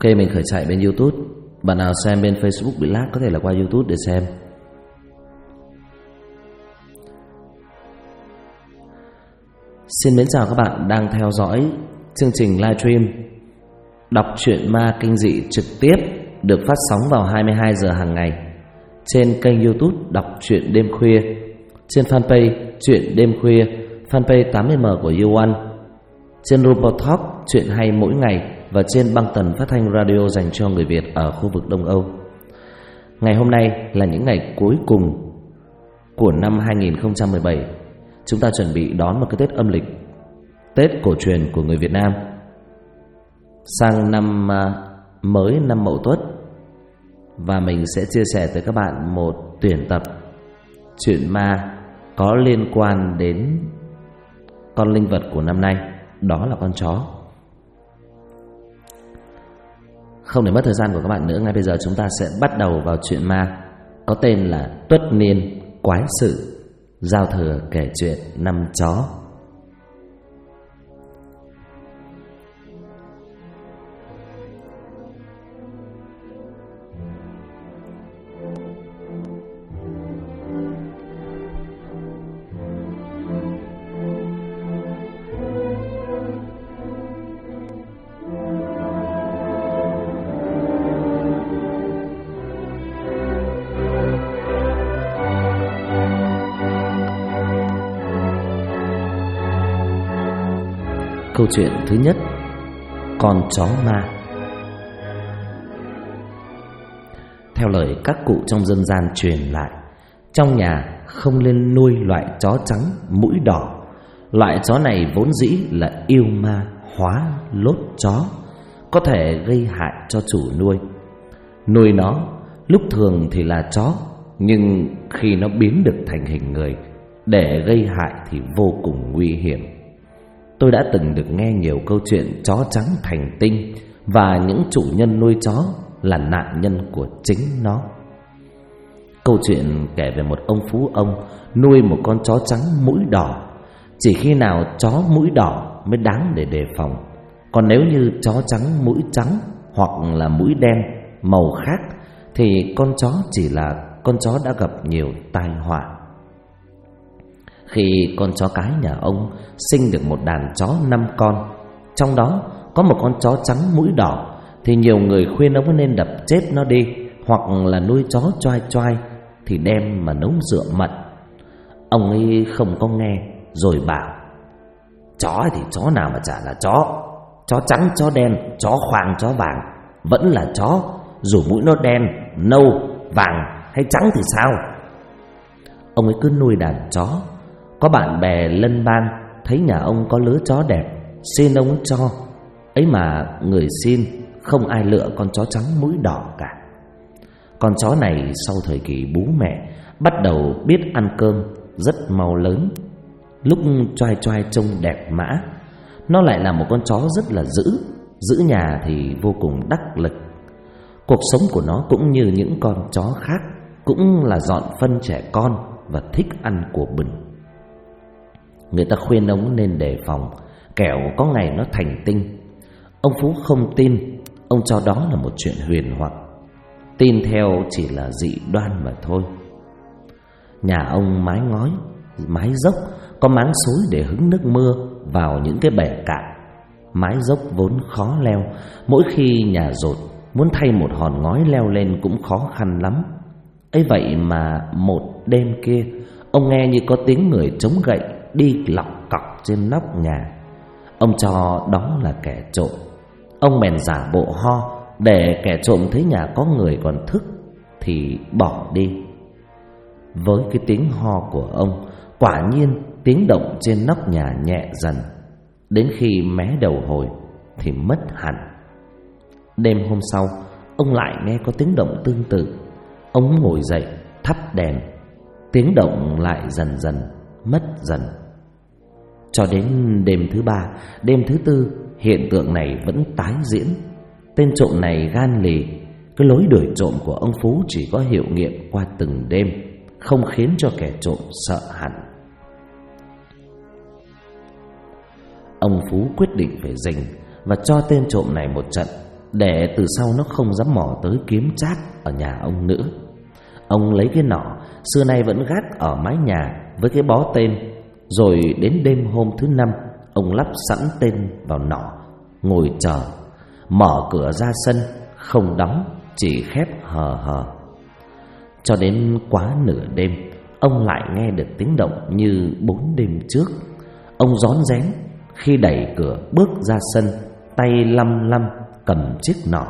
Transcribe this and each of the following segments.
mình khởi chạy bên YouTube. Bạn nào xem bên Facebook bị lag có thể là qua YouTube để xem. Xin mến chào các bạn đang theo dõi chương trình livestream đọc truyện ma kinh dị trực tiếp được phát sóng vào 22 giờ hàng ngày trên kênh YouTube Đọc truyện đêm khuya, trên fanpage Truyện đêm khuya, fanpage 80M của YouOne, trên Robot Talk truyện hay mỗi ngày và trên băng tần phát thanh radio dành cho người Việt ở khu vực Đông Âu. Ngày hôm nay là những ngày cuối cùng của năm 2017. Chúng ta chuẩn bị đón một cái Tết âm lịch, Tết cổ truyền của người Việt Nam, sang năm mới, năm Mậu Tuất. Và mình sẽ chia sẻ tới các bạn một tuyển tập chuyện ma có liên quan đến con linh vật của năm nay, đó là con chó. Không để mất thời gian của các bạn nữa, ngay bây giờ chúng ta sẽ bắt đầu vào chuyện ma có tên là Tuất Niên Quái Sự, giao thừa kể chuyện năm chó. Câu chuyện thứ nhất, con chó ma. Theo lời các cụ trong dân gian truyền lại, trong nhà không nên nuôi loại chó trắng mũi đỏ. Loại chó này vốn dĩ là yêu ma hóa lốt chó, có thể gây hại cho chủ nuôi. Nuôi nó lúc thường thì là chó, nhưng khi nó biến được thành hình người để gây hại thì vô cùng nguy hiểm. Tôi đã từng được nghe nhiều câu chuyện chó trắng thành tinh, và những chủ nhân nuôi chó là nạn nhân của chính nó. Câu chuyện kể về một ông phú ông nuôi một con chó trắng mũi đỏ. Chỉ khi nào chó mũi đỏ mới đáng để đề phòng. Còn nếu như chó trắng mũi trắng hoặc là mũi đen màu khác thì con chó chỉ là con chó đã gặp nhiều tai họa. Khi con chó cái nhà ông sinh được một đàn chó 5 con, trong đó có một con chó trắng mũi đỏ, thì nhiều người khuyên ông nên đập chết nó đi, hoặc là nuôi chó choai choai thì đem mà nấu rượu mật. Ông ấy không có nghe, rồi bảo: chó thì chó nào mà chả là chó, chó trắng, chó đen, chó khoang, chó vàng vẫn là chó, dù mũi nó đen, nâu, vàng hay trắng thì sao. Ông ấy cứ nuôi đàn chó. Có bạn bè lân bang thấy nhà ông có lứa chó đẹp, xin ông cho. Ấy mà người xin không ai lựa con chó trắng mũi đỏ cả. Con chó này sau thời kỳ bú mẹ bắt đầu biết ăn cơm, rất mau lớn. Lúc choai choai trông đẹp mã, nó lại là một con chó rất là giữ nhà thì vô cùng đắc lực. Cuộc sống của nó cũng như những con chó khác, cũng là dọn phân trẻ con và thích ăn của bẩn. Người ta khuyên ông nên đề phòng, kẻo có ngày nó thành tinh. Ông Phú không tin, ông cho đó là một chuyện huyền hoặc, tin theo chỉ là dị đoan mà thôi. Nhà ông mái ngói, mái dốc, có máng xối để hứng nước mưa vào những cái bể cạn. Mái dốc vốn khó leo, mỗi khi nhà dột muốn thay một hòn ngói leo lên cũng khó khăn lắm. Ấy vậy mà một đêm kia, ông nghe như có tiếng người chống gậy đi lọc cọc trên nóc nhà. Ông cho đó là kẻ trộm. Ông bèn giả bộ ho, để kẻ trộm thấy nhà có người còn thức thì bỏ đi. Với cái tiếng ho của ông, quả nhiên tiếng động trên nóc nhà nhẹ dần, đến khi mé đầu hồi thì mất hẳn. Đêm hôm sau, ông lại nghe có tiếng động tương tự. Ông ngồi dậy thắp đèn, tiếng động lại dần dần mất dần. Cho đến đêm thứ 3, đêm thứ 4, hiện tượng này vẫn tái diễn. Tên trộm này gan lì. Cái lối đuổi trộm của ông Phú chỉ có hiệu nghiệm qua từng đêm, không khiến cho kẻ trộm sợ hẳn. Ông Phú quyết định phải rình và cho tên trộm này một trận, để từ sau nó không dám mò tới kiếm trác ở nhà ông nữa. Ông lấy cái nỏ xưa nay vẫn gác ở mái nhà với cái bó tên, rồi đến đêm hôm thứ 5, ông lắp sẵn tên vào nỏ, ngồi chờ. Mở cửa ra sân, không đóng, chỉ khép hờ hờ. Cho đến quá nửa đêm, ông lại nghe được tiếng động như 4 đêm trước. Ông rón rén khi đẩy cửa bước ra sân, tay lăm lăm cầm chiếc nỏ.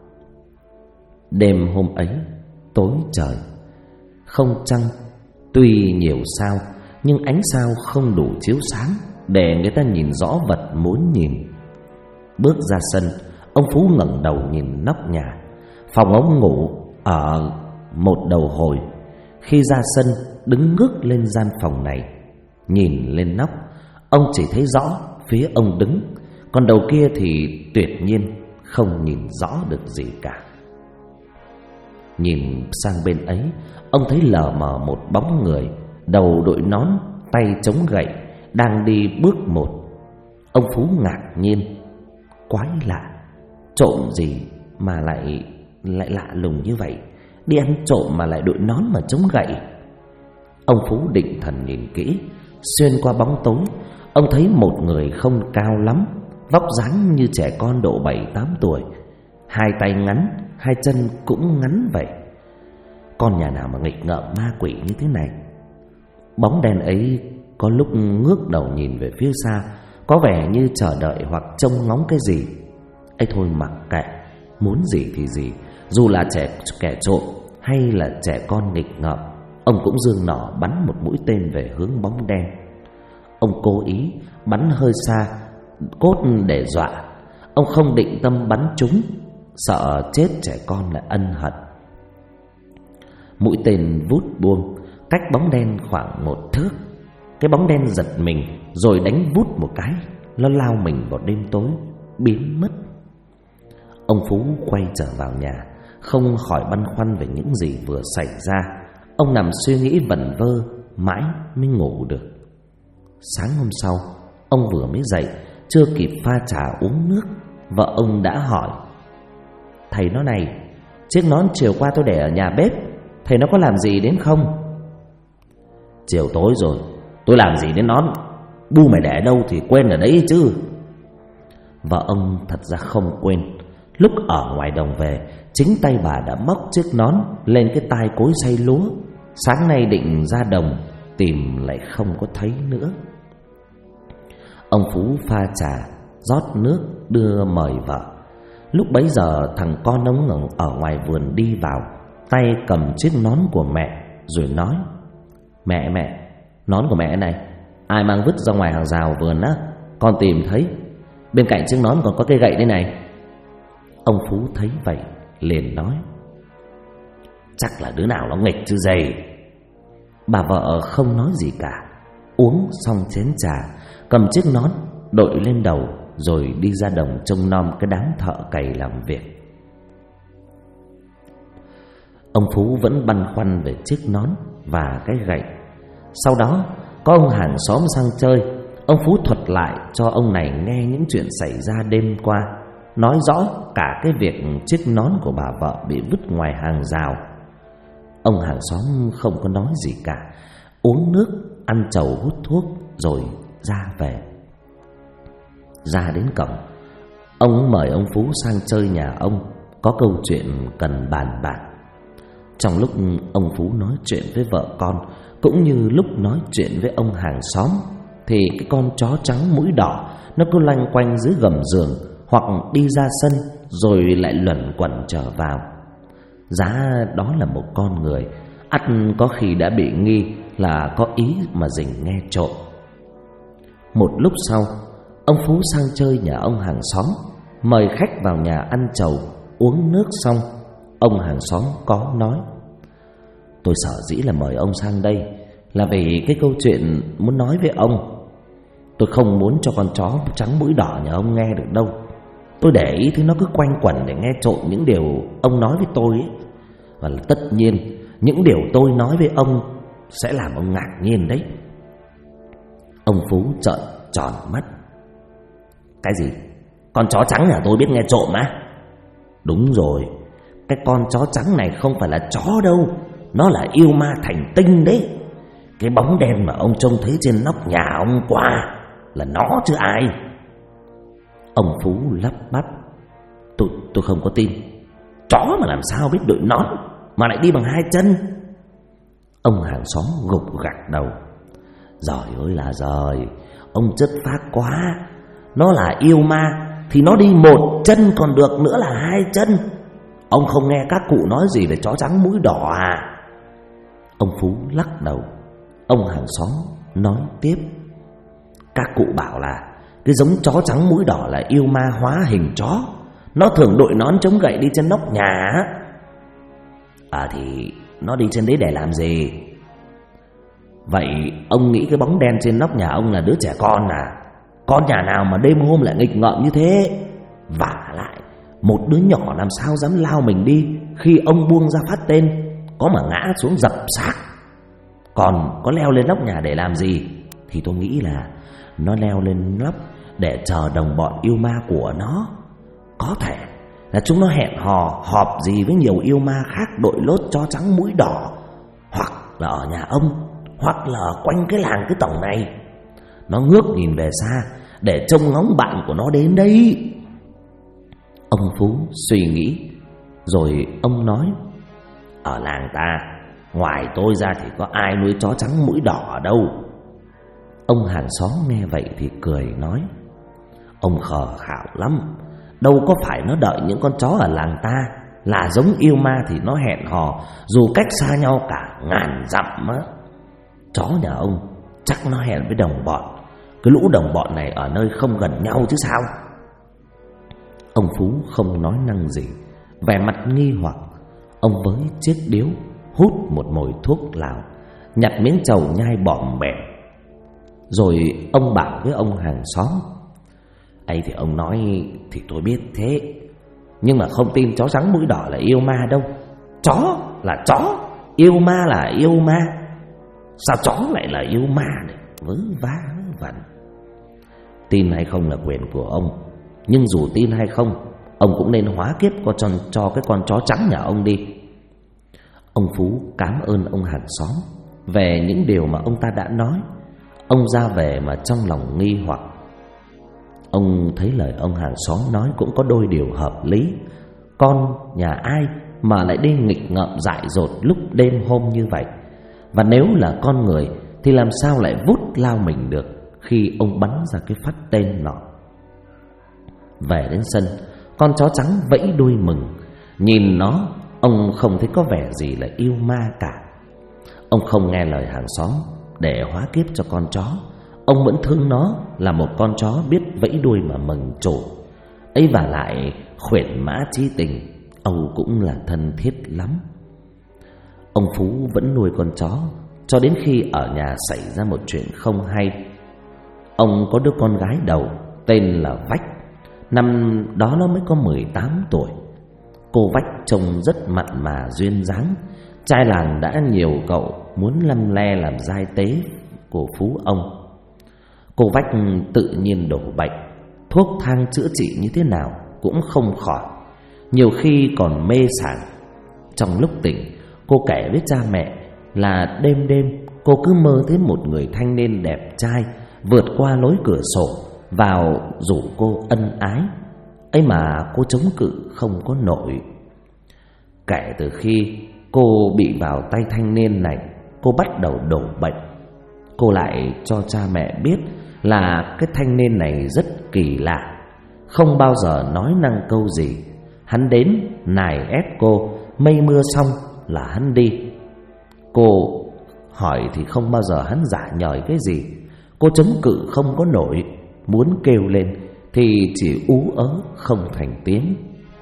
Đêm hôm ấy tối trời, không trăng, tuy nhiều sao nhưng ánh sao không đủ chiếu sáng để người ta nhìn rõ vật muốn nhìn. Bước ra sân, ông Phú ngẩng đầu nhìn nóc nhà. Phòng ông ngủ ở một đầu hồi. Khi ra sân, đứng ngước lên gian phòng này, nhìn lên nóc, ông chỉ thấy rõ phía ông đứng, còn đầu kia thì tuyệt nhiên không nhìn rõ được gì cả. Nhìn sang bên ấy, ông thấy lờ mờ một bóng người, đầu đội nón, tay chống gậy, đang đi bước một. Ông Phú ngạc nhiên, quái lạ, trộm gì mà lại lạ lùng như vậy, đi ăn trộm mà lại đội nón mà chống gậy. Ông Phú định thần nhìn kỹ, xuyên qua bóng tối, ông thấy một người không cao lắm, vóc dáng như trẻ con độ 7-8 tuổi, hai tay ngắn, hai chân cũng ngắn vậy. Con nhà nào mà nghịch ngợm ma quỷ như thế này. Bóng đen ấy có lúc ngước đầu nhìn về phía xa, có vẻ như chờ đợi hoặc trông ngóng cái gì. Ấy thôi mặc kệ, muốn gì thì gì, dù là kẻ trộm hay là trẻ con nghịch ngợm, ông cũng giương nỏ bắn một mũi tên về hướng bóng đen. Ông cố ý bắn hơi xa, cốt để dọa. Ông không định tâm bắn trúng, sợ chết trẻ con lại ân hận. Mũi tên vút buông, cách bóng đen khoảng 1 thước. Cái bóng đen giật mình rồi đánh vút một cái, nó lao mình vào đêm tối, biến mất. Ông Phú quay trở vào nhà, không khỏi băn khoăn về những gì vừa xảy ra. Ông nằm suy nghĩ vẩn vơ, mãi mới ngủ được. Sáng hôm sau, ông vừa mới dậy, chưa kịp pha trà uống nước, vợ ông đã hỏi: "Thầy nói này, chiếc nón chiều qua tôi để ở nhà bếp, thầy nó có làm gì đến không?" "Chiều tối rồi, tôi làm gì đến nón? Bu mày để đâu thì quên ở đấy chứ." Vợ ông thật ra không quên. Lúc ở ngoài đồng về, chính tay bà đã móc chiếc nón lên cái tai cối xay lúa. Sáng nay định ra đồng tìm lại không có thấy nữa. Ông Phú pha trà, rót nước đưa mời vợ. Lúc bấy giờ thằng con ông ở ngoài vườn đi vào, tay cầm chiếc nón của mẹ rồi nói: Mẹ, nón của mẹ này ai mang vứt ra ngoài hàng rào vườn á, con tìm thấy. Bên cạnh chiếc nón còn có cây gậy đây này." Ông Phú thấy vậy liền nói: "Chắc là đứa nào nó nghịch chứ gì." Bà vợ không nói gì cả, uống xong chén trà, cầm chiếc nón đội lên đầu rồi đi ra đồng trông nom cái đám thợ cày làm việc. Ông Phú vẫn băn khoăn về chiếc nón và cái gậy. Sau đó có ông hàng xóm sang chơi. Ông Phú thuật lại cho ông này nghe những chuyện xảy ra đêm qua, nói rõ cả cái việc chiếc nón của bà vợ bị vứt ngoài hàng rào. Ông hàng xóm không có nói gì cả, uống nước, ăn trầu, hút thuốc rồi ra về. Ra đến cổng, ông mời ông Phú sang chơi nhà ông, có câu chuyện cần bàn bạc. Trong lúc ông Phú nói chuyện với vợ con, cũng như lúc nói chuyện với ông hàng xóm, thì cái con chó trắng mũi đỏ nó cứ loanh quanh dưới gầm giường, hoặc đi ra sân rồi lại luẩn quẩn trở vào. Giá đó là một con người, ắt có khi đã bị nghi là có ý mà rình nghe trộm. Một lúc sau, ông Phú sang chơi nhà ông hàng xóm, mời khách vào nhà ăn trầu, uống nước xong, ông hàng xóm có nói: "Tôi sở dĩ là mời ông sang đây là vì cái câu chuyện muốn nói với ông. Tôi không muốn cho con chó trắng mũi đỏ nhà ông nghe được đâu. Tôi để ý thấy nó cứ quanh quẩn để nghe trộm những điều ông nói với tôi ấy. Và tất nhiên những điều tôi nói với ông sẽ làm ông ngạc nhiên đấy." Ông Phú trợn tròn mắt: "Cái gì? Con chó trắng nhà tôi biết nghe trộm á?" Đúng rồi, cái con chó trắng này không phải là chó đâu, nó là yêu ma thành tinh đấy. Cái bóng đen mà ông trông thấy trên nóc nhà ông qua là nó chứ ai. Ông Phú lắp bắp: Tôi không có tin. Chó mà làm sao biết đội nón mà lại đi bằng hai chân? Ông hàng xóm gục gặc đầu: Giời ơi là giời, ông chất phác quá. Nó là yêu ma thì nó đi một chân còn được, nữa là hai chân. Ông không nghe các cụ nói gì về chó trắng mũi đỏ à? Ông Phú lắc đầu. Ông hàng xóm nói tiếp: Các cụ bảo là cái giống chó trắng mũi đỏ là yêu ma hóa hình chó. Nó thường đội nón chống gậy đi trên nóc nhà. Thì nó đi trên đấy để làm gì? Vậy ông nghĩ cái bóng đen trên nóc nhà ông là đứa trẻ con à? Con nhà nào mà đêm hôm lại nghịch ngợm như thế? Vả lại, một đứa nhỏ làm sao dám lao mình đi khi ông buông ra phát tên, có mà ngã xuống dập xác. Còn có leo lên nóc nhà để làm gì? Thì tôi nghĩ là nó leo lên nóc để chờ đồng bọn yêu ma của nó. Có thể là chúng nó hẹn hò họp gì với nhiều yêu ma khác đội lốt chó trắng mũi đỏ, hoặc là ở nhà ông, hoặc là ở quanh cái làng cái tổng này. Nó ngước nhìn về xa để trông ngóng bạn của nó đến đây. Ông Phú suy nghĩ rồi ông nói: Ở làng ta, ngoài tôi ra thì có ai nuôi chó trắng mũi đỏ ở đâu? Ông hàng xóm nghe vậy thì cười nói: Ông khờ khạo lắm. Đâu có phải nó đợi những con chó ở làng ta là giống yêu ma thì nó hẹn hò dù cách xa nhau cả ngàn dặm á. Chó nhà ông chắc nó hẹn với đồng bọn. Cái lũ đồng bọn này ở nơi không gần nhau chứ sao? Ông Phú không nói năng gì, vẻ mặt nghi hoặc. Ông với chiếc điếu, hút một mồi thuốc lào, nhặt miếng trầu nhai bọm bẹm. Rồi ông bảo với ông hàng xóm: ấy thì ông nói thì tôi biết thế, nhưng mà không tin chó trắng mũi đỏ là yêu ma đâu. Chó là chó, yêu ma là yêu ma. Sao chó lại là yêu ma này? Vớ vá vẩn. Tin hay không là quyền của ông, nhưng dù tin hay không, ông cũng nên hóa kiếp cho cái con chó trắng nhà ông đi. Ông Phú cảm ơn ông hàng xóm về những điều mà ông ta đã nói. Ông ra về mà trong lòng nghi hoặc. Ông thấy lời ông hàng xóm nói cũng có đôi điều hợp lý. Con nhà ai mà lại đi nghịch ngợm dại dột lúc đêm hôm như vậy? Và nếu là con người thì làm sao lại vút lao mình được khi ông bắn ra cái phát tên nọ? Về đến sân, con chó trắng vẫy đuôi mừng. Nhìn nó, ông không thấy có vẻ gì là yêu ma cả. Ông không nghe lời hàng xóm để hóa kiếp cho con chó. Ông vẫn thương nó là một con chó biết vẫy đuôi mà mừng chủ. Ấy và lại khuyển mã chí tình, Âu cũng là thân thiết lắm. Ông Phú vẫn nuôi con chó cho đến khi ở nhà xảy ra một chuyện không hay. Ông có đứa con gái đầu tên là Vách. Năm đó nó mới có 18 tuổi. Cô Vách trông rất mặn mà duyên dáng. Trai làng đã nhiều cậu muốn lăm le làm giai tế của Phú ông. Cô Vách tự nhiên đổ bệnh, thuốc thang chữa trị như thế nào cũng không khỏi, nhiều khi còn mê sảng. Trong lúc tỉnh, cô kể với cha mẹ là đêm đêm cô cứ mơ thấy một người thanh niên đẹp trai vượt qua lối cửa sổ vào rủ cô ân ái. Ấy mà cô chống cự không có nổi. Kể từ khi cô bị vào tay thanh niên này, cô bắt đầu đổ bệnh. Cô lại cho cha mẹ biết là cái thanh niên này rất kỳ lạ, không bao giờ nói năng câu gì. Hắn đến nài ép cô, mây mưa xong là hắn đi. Cô hỏi thì không bao giờ hắn giả nhời cái gì. Cô chống cự không có nổi, muốn kêu lên thì chỉ ú ớ không thành tiếng.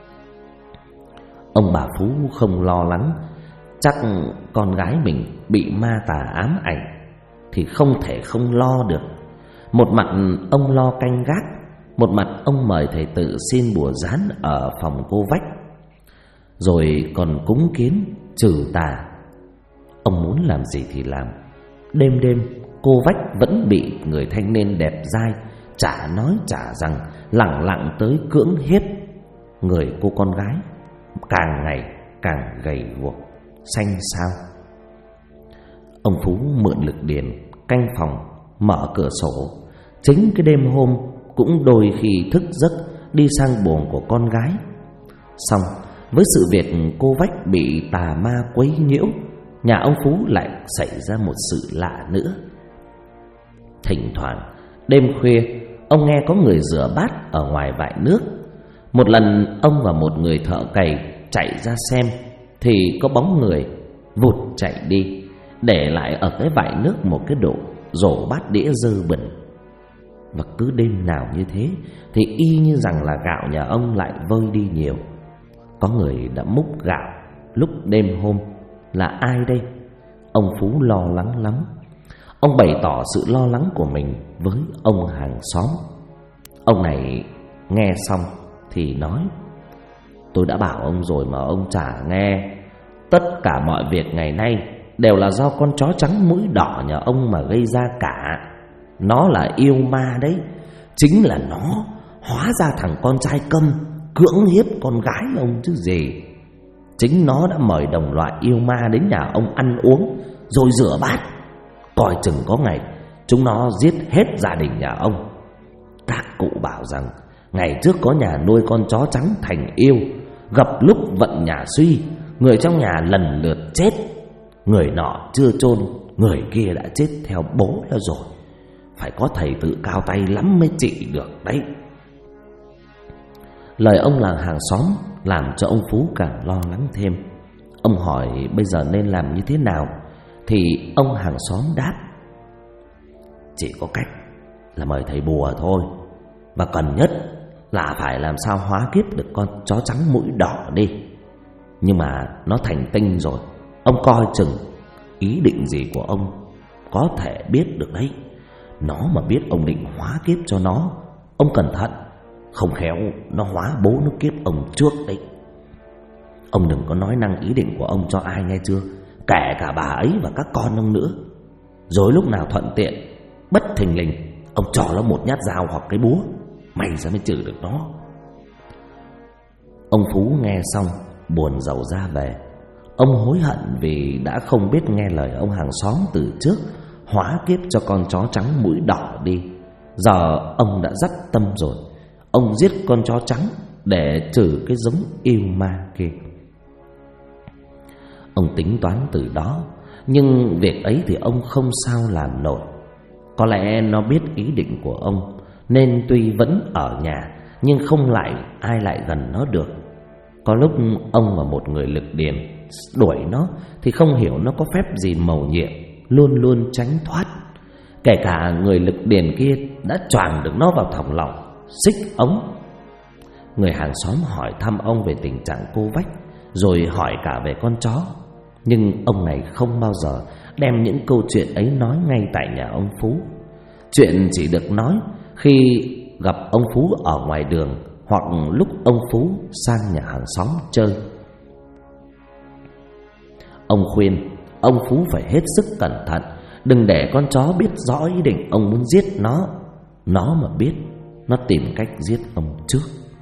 Ông bà Phú không lo lắng, chắc con gái mình bị ma tà ám ảnh thì không thể không lo được. Một mặt ông lo canh gác, một mặt ông mời thầy tự xin bùa gián ở phòng cô Vách, rồi còn cúng kiến trừ tà. Ông muốn làm gì thì làm. Đêm đêm cô Vách vẫn bị người thanh niên đẹp dai chả nói chả rằng lẳng lặng tới cưỡng hiếp người cô con gái. càng ngày càng gầy guộc, xanh xao. Ông Phú mượn lực điền canh phòng, mở cửa sổ. Chính cái đêm hôm cũng đôi khi thức giấc đi sang buồng của con gái. Xong với sự việc cô Vách bị tà ma quấy nhiễu, nhà ông Phú lại xảy ra một sự lạ nữa. Thỉnh thoảng đêm khuya, ông nghe có người rửa bát ở ngoài vại nước. Một lần ông và một người thợ cày chạy ra xem, thì có bóng người vụt chạy đi, để lại ở cái vại nước một cái rổ bát đĩa dơ bẩn. Và cứ đêm nào như thế thì y như rằng là gạo nhà ông lại vơi đi nhiều. Có người đã múc gạo lúc đêm hôm. Là ai đây? Ông Phú lo lắng lắm. Ông bày tỏ sự lo lắng của mình với ông hàng xóm. Ông này nghe xong thì nói: tôi đã bảo ông rồi mà ông chả nghe. Tất cả mọi việc ngày nay đều là do con chó trắng mũi đỏ nhà ông mà gây ra cả. Nó là yêu ma đấy. Chính là nó hóa ra thằng con trai câm cưỡng hiếp con gái ông chứ gì. Chính nó đã mời đồng loại yêu ma đến nhà ông ăn uống rồi rửa bát. Coi chừng có ngày chúng nó giết hết gia đình nhà ông. Các cụ bảo rằng ngày trước có nhà nuôi con chó trắng thành yêu, gặp lúc vận nhà suy, người trong nhà lần lượt chết. Người nọ chưa chôn, người kia đã chết theo bố đó rồi. Phải có thầy tự cao tay lắm mới trị được đấy. Lời ông làng hàng xóm làm cho ông Phú càng lo lắng thêm. Ông hỏi bây giờ nên làm như thế nào, thì ông hàng xóm đáp: chỉ có cách là mời thầy bùa thôi. Và cần nhất là phải làm sao hóa kiếp được con chó trắng mũi đỏ đi. Nhưng mà nó thành tinh rồi, ông coi chừng ý định gì của ông có thể biết được đấy. Nó mà biết ông định hóa kiếp cho nó, ông cẩn thận, không khéo nó hóa bố nó kiếp ông trước đấy. Ông đừng có nói năng ý định của ông cho ai nghe chưa, kể cả bà ấy và các con ông nữa. Rồi lúc nào thuận tiện, bất thình lình, ông cho nó một nhát dao hoặc cái búa, may ra mới trừ được nó. Ông Phú nghe xong buồn rầu ra về. Ông hối hận vì đã không biết nghe lời ông hàng xóm từ trước, hóa kiếp cho con chó trắng mũi đỏ đi. Giờ ông đã dắt tâm rồi, ông giết con chó trắng để trừ cái giống yêu ma kia. Ông tính toán từ đó, nhưng việc ấy thì ông không sao làm nổi. Có lẽ nó biết ý định của ông, nên tuy vẫn ở nhà, nhưng không ai lại gần nó được. Có lúc ông và một người lực điền đuổi nó, thì không hiểu nó có phép gì mầu nhiệm, luôn luôn tránh thoát. Kể cả người lực điền kia đã choàng được nó vào thòng lọng, xích ống. Người hàng xóm hỏi thăm ông về tình trạng cô Vách, rồi hỏi cả về con chó. Nhưng ông này không bao giờ đem những câu chuyện ấy nói ngay tại nhà ông Phú. Chuyện chỉ được nói khi gặp ông Phú ở ngoài đường, hoặc lúc ông Phú sang nhà hàng xóm chơi. Ông khuyên ông Phú phải hết sức cẩn thận, đừng để con chó biết rõ ý định ông muốn giết nó. Nó mà biết, nó tìm cách giết ông trước.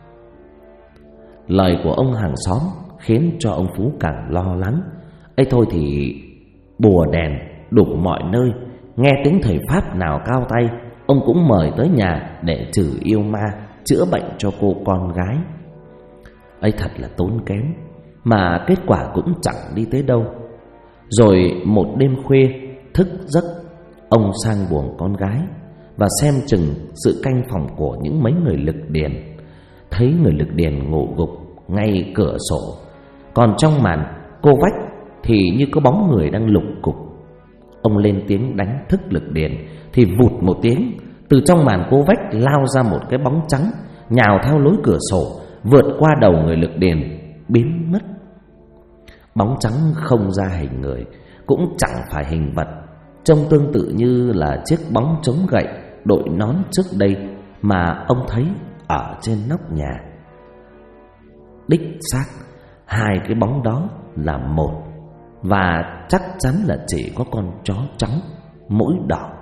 Lời của ông hàng xóm khiến cho ông Phú càng lo lắng. Ấy thôi thì bùa đèn đủ mọi nơi, nghe tiếng thầy pháp nào cao tay, ông cũng mời tới nhà để trừ yêu ma, chữa bệnh cho cô con gái. Ấy thật là tốn kém, mà kết quả cũng chẳng đi tới đâu. Rồi một đêm khuya thức giấc, ông sang buồng con gái và xem chừng sự canh phòng của những mấy người lực điền. Thấy người lực điền ngủ gục ngay cửa sổ, còn trong màn cô Vách thì như có bóng người đang lục cục. Ông lên tiếng đánh thức lực điền, thì vụt một tiếng, từ trong màn cô Vách lao ra một cái bóng trắng, nhào theo lối cửa sổ, vượt qua đầu người lực điền, biến mất. Bóng trắng không ra hình người, cũng chẳng phải hình vật, trông tương tự như là chiếc bóng chống gậy đội nón trước đây mà ông thấy ở trên nóc nhà. Đích xác, hai cái bóng đó là một, và chắc chắn là chỉ có con chó trắng mũi đỏ.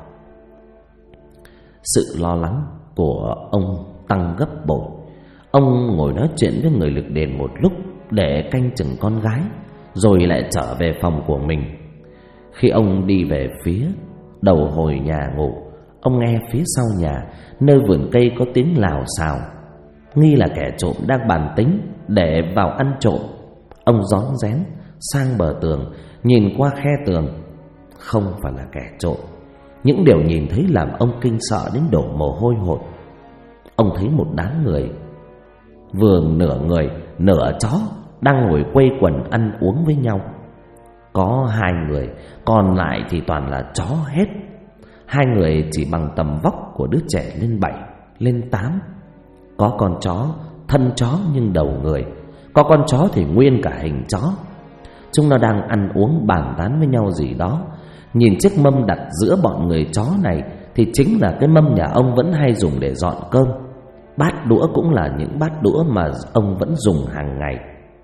Sự lo lắng của ông tăng gấp bội. Ông ngồi nói chuyện với người lực điền một lúc để canh chừng con gái, rồi lại trở về phòng của mình. Khi ông đi về phía đầu hồi nhà ngủ, ông nghe phía sau nhà, nơi vườn cây có tiếng lào xào, nghi là kẻ trộm đang bàn tính để vào ăn trộm. Ông rón rén sang bờ tường, nhìn qua khe tường. Không phải là kẻ trộm. Những điều nhìn thấy làm ông kinh sợ đến đổ mồ hôi hột. Ông thấy một đám người, vừa nửa người nửa chó, đang ngồi quây quần ăn uống với nhau. Có 2 người, còn lại thì toàn là chó hết. 2 người chỉ bằng tầm vóc của đứa trẻ lên 7, lên 8. Có con chó, thân chó nhưng đầu người. Có con chó thì nguyên cả hình chó. Chúng nó đang ăn uống bàn tán với nhau gì đó. Nhìn chiếc mâm đặt giữa bọn người chó này thì chính là cái mâm nhà ông vẫn hay dùng để dọn cơm. Bát đũa cũng là những bát đũa mà ông vẫn dùng hàng ngày.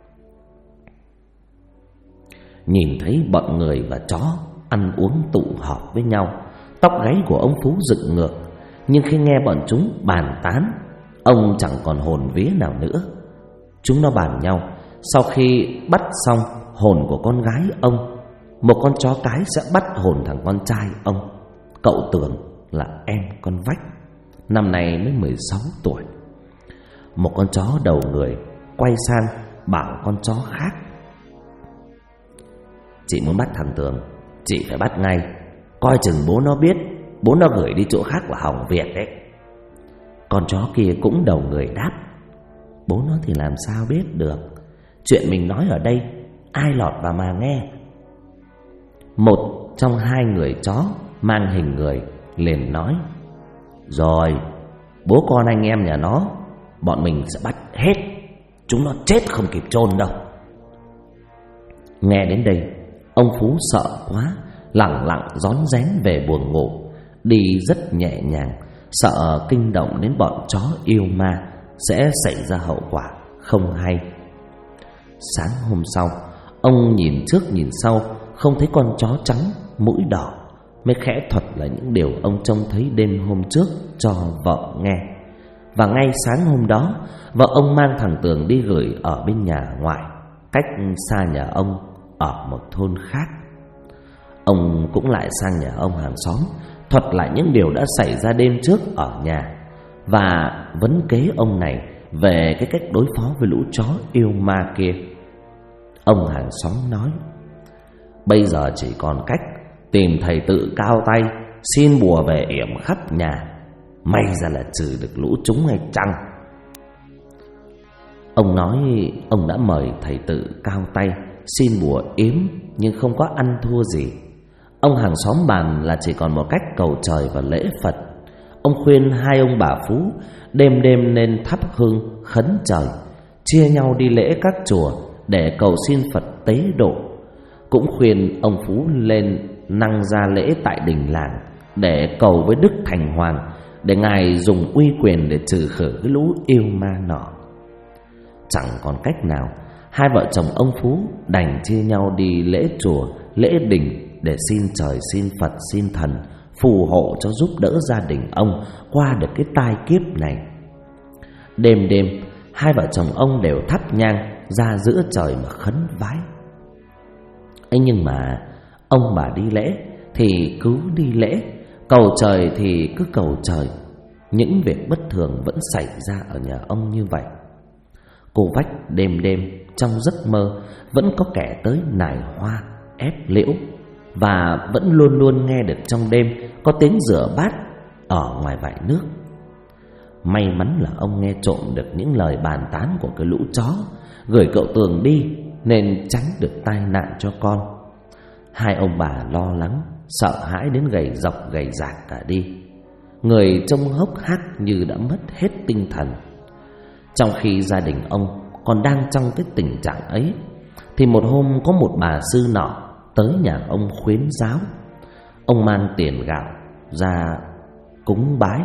Nhìn thấy bọn người và chó ăn uống tụ họp với nhau, tóc gáy của ông Phú dựng ngược. Nhưng khi nghe bọn chúng bàn tán, ông chẳng còn hồn vía nào nữa. Chúng nó bàn nhau, sau khi bắt xong hồn của con gái ông, một con chó cái sẽ bắt hồn thằng con trai ông. Cậu tưởng là em con Vách, năm nay mới 16 tuổi. Một con chó đầu người quay sang bảo con chó khác: chị muốn bắt thằng Tường, chị phải bắt ngay. Coi chừng bố nó biết, bố nó gửi đi chỗ khác là hỏng việc đấy. Con chó kia cũng đầu người đáp: bố nó thì làm sao biết được, chuyện mình nói ở đây ai lọt vào mà nghe. Một trong 2 người chó mang hình người liền nói: rồi, bố con anh em nhà nó, bọn mình sẽ bắt hết, chúng nó chết không kịp chôn đâu. Nghe đến đây, ông Phú sợ quá, lẳng lặng rón rén về buồng ngủ, đi rất nhẹ nhàng, sợ kinh động đến bọn chó yêu ma sẽ xảy ra hậu quả không hay. Sáng hôm sau, ông nhìn trước nhìn sau, không thấy con chó trắng mũi đỏ, mới khẽ thuật lại những điều ông trông thấy đêm hôm trước cho vợ nghe. Và ngay sáng hôm đó, vợ ông mang thằng Tường đi gửi ở bên nhà ngoại, cách xa nhà ông ở một thôn khác. Ông cũng lại sang nhà ông hàng xóm, thuật lại những điều đã xảy ra đêm trước ở nhà, và vấn kế ông này về cái cách đối phó với lũ chó yêu ma kia. Ông hàng xóm nói: bây giờ chỉ còn cách tìm thầy tự cao tay, xin bùa về yểm khắp nhà, may ra là trừ được lũ chúng hay chăng. Ông nói ông đã mời thầy tự cao tay xin bùa yếm, nhưng không có ăn thua gì. Ông hàng xóm bàn là chỉ còn một cách cầu trời và lễ Phật. Ông khuyên 2 ông bà Phú đêm đêm nên thắp hương khấn trời, chia nhau đi lễ các chùa để cầu xin Phật tế độ. Cũng khuyên ông Phú lên năng ra lễ tại đình làng để cầu với Đức Thành Hoàng, để ngài dùng uy quyền để trừ khử cái lũ yêu ma nọ. Chẳng còn cách nào, 2 vợ chồng ông Phú đành chia nhau đi lễ chùa, lễ đình để xin trời, xin Phật, xin thần phù hộ cho giúp đỡ gia đình ông qua được cái tai kiếp này. Đêm đêm, 2 vợ chồng ông đều thắp nhang ra giữa trời mà khấn vái. ấy nhưng mà ông bà đi lễ thì cứ đi lễ, cầu trời thì cứ cầu trời. Những việc bất thường vẫn xảy ra ở nhà ông như vậy. Cô Vách đêm đêm trong giấc mơ vẫn có kẻ tới nài hoa, ép liễu, và vẫn luôn luôn nghe được trong đêm có tiếng rửa bát ở ngoài vại nước. May mắn là ông nghe trộm được những lời bàn tán của cái lũ chó, gửi cậu Tường đi nên tránh được tai nạn cho con. 2 ông bà lo lắng, sợ hãi đến gầy dọc gầy rạc cả đi. Người trông hốc hác như đã mất hết tinh thần. Trong khi gia đình ông còn đang trong cái tình trạng ấy, thì một hôm có một bà sư nọ tới nhà ông khuyến giáo. Ông mang tiền gạo ra cúng bái.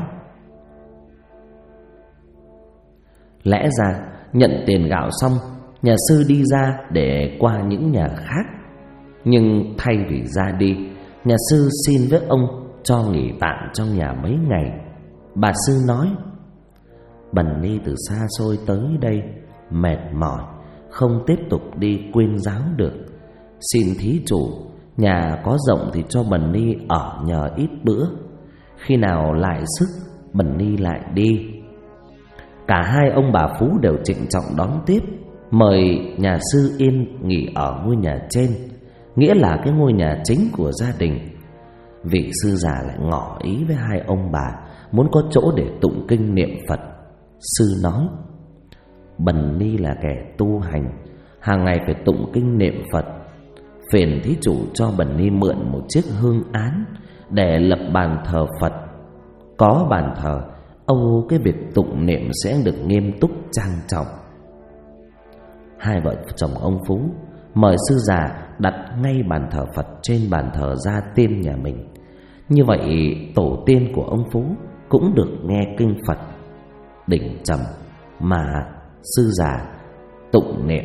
Lẽ ra nhận tiền gạo xong, nhà sư đi ra để qua những nhà khác. Nhưng thay vì ra đi, nhà sư xin với ông cho nghỉ tạm trong nhà mấy ngày. Bà sư nói: bần ni từ xa xôi tới đây mệt mỏi, không tiếp tục đi quyên giáo được. Xin thí chủ, nhà có rộng thì cho Bần Ni ở nhờ ít bữa, khi nào lại sức Bần Ni lại đi. Cả hai ông bà Phú đều trịnh trọng đón tiếp, mời nhà sư yên nghỉ ở ngôi nhà trên, nghĩa là cái ngôi nhà chính của gia đình. Vị sư già lại ngỏ ý với hai ông bà muốn có chỗ để tụng kinh niệm Phật. Sư nói: Bần Ni là kẻ tu hành, hàng ngày phải tụng kinh niệm Phật, phiền thí chủ cho Bần Ni mượn một chiếc hương án để lập bàn thờ Phật. Có bàn thờ, âu cái việc tụng niệm sẽ được nghiêm túc trang trọng. Hai vợ chồng ông Phú mời sư già đặt ngay bàn thờ Phật trên bàn thờ gia tiên nhà mình. Như vậy tổ tiên của ông Phú cũng được nghe kinh Phật đỉnh trầm mà sư già tụng niệm.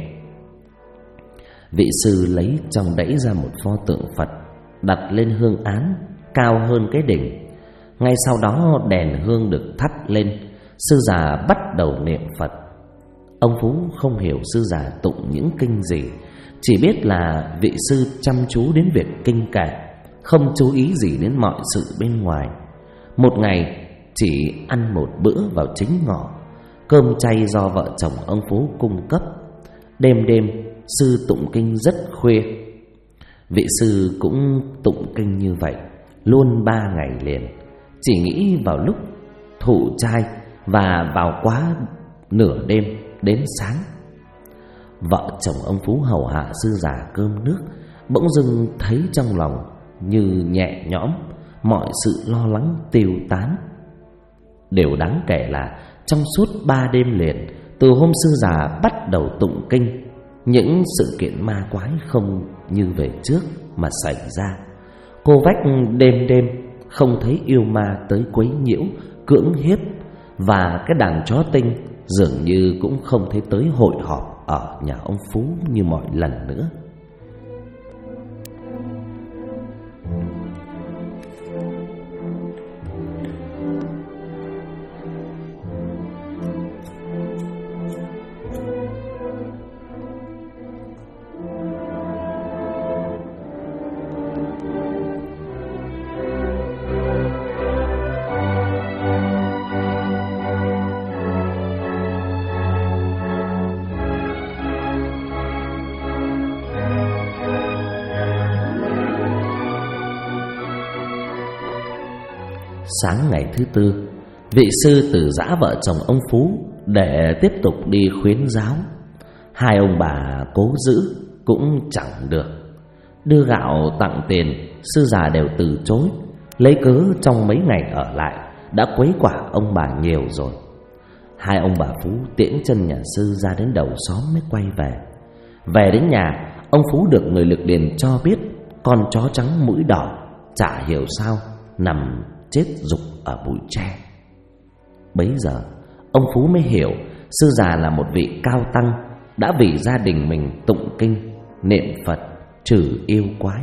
Vị sư lấy trong đẫy ra một pho tượng Phật, đặt lên hương án cao hơn cái đỉnh. Ngay sau đó đèn hương được thắp lên, sư già bắt đầu niệm Phật. Ông Phú không hiểu sư già tụng những kinh gì, chỉ biết là vị sư chăm chú đến việc kinh kệ, không chú ý gì đến mọi sự bên ngoài. Một ngày chỉ ăn một bữa vào chính ngọ, cơm chay do vợ chồng ông Phú cung cấp. Đêm đêm sư tụng kinh rất khuya. Vị sư cũng tụng kinh như vậy luôn 3 ngày liền, chỉ nghĩ vào lúc thụ trai và vào quá nửa đêm đến sáng. Vợ chồng ông Phú hầu hạ sư già cơm nước, bỗng dưng thấy trong lòng như nhẹ nhõm, mọi sự lo lắng tiêu tán. Điều đáng kể là trong suốt 3 đêm liền, từ hôm sư già bắt đầu tụng kinh, những sự kiện ma quái không như về trước mà xảy ra. Cô vách đêm đêm không thấy yêu ma tới quấy nhiễu, cưỡng hiếp, và cái đàn chó tinh dường như cũng không thấy tới hội họp ở nhà ông Phú như mọi lần nữa. Sáng ngày thứ tư, vị sư từ giã vợ chồng ông Phú để tiếp tục đi khuyến giáo. Hai ông bà cố giữ cũng chẳng được. Đưa gạo tặng tiền, sư già đều từ chối, lấy cớ trong mấy ngày ở lại đã quấy quả ông bà nhiều rồi. Hai ông bà Phú tiễn chân nhà sư ra đến đầu xóm mới quay về. Về đến nhà, ông Phú được người lực điền cho biết con chó trắng mũi đỏ chả hiểu sao nằm chết rục ở bụi tre. Bấy giờ ông Phú mới hiểu sư già là một vị cao tăng, đã vì gia đình mình tụng kinh niệm Phật trừ yêu quái.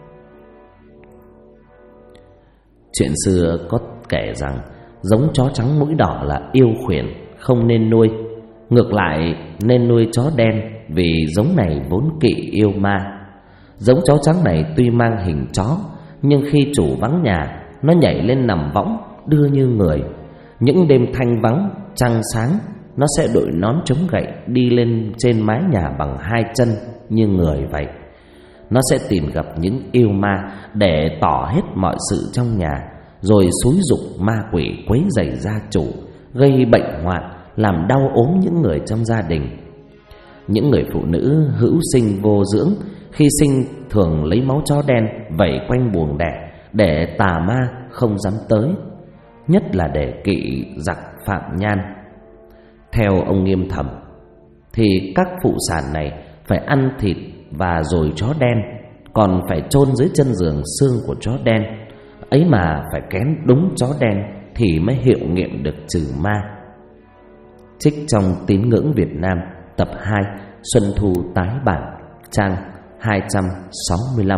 Chuyện xưa có kể rằng giống chó trắng mũi đỏ là yêu khuyển, không nên nuôi. Ngược lại nên nuôi chó đen, vì giống này vốn kỵ yêu ma. Giống chó trắng này tuy mang hình chó, nhưng khi chủ vắng nhà, nó nhảy lên nằm võng đưa như người. Những đêm thanh vắng trăng sáng, nó sẽ đội nón chống gậy đi lên trên mái nhà bằng 2 chân như người vậy. Nó sẽ tìm gặp những yêu ma để tỏ hết mọi sự trong nhà, rồi xúi giục ma quỷ quấy rầy gia chủ, gây bệnh hoạn, làm đau ốm những người trong gia đình. Những người phụ nữ hữu sinh vô dưỡng khi sinh thường lấy máu chó đen vẩy quanh buồng đẻ để tà ma không dám tới, nhất là để kỵ giặc phạm nhan. Theo ông Nghiêm Thẩm thì các phụ sản này phải ăn thịt và rồi chó đen, còn phải chôn dưới chân giường xương của chó đen. Ấy mà phải kén đúng chó đen thì mới hiệu nghiệm được trừ ma. Trích trong Tín ngưỡng Việt Nam, tập 2, Xuân Thu tái bản, trang 265.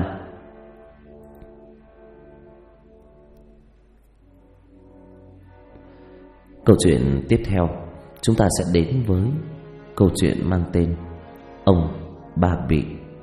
Câu chuyện tiếp theo chúng ta sẽ đến với câu chuyện mang tên ông Ba Bị.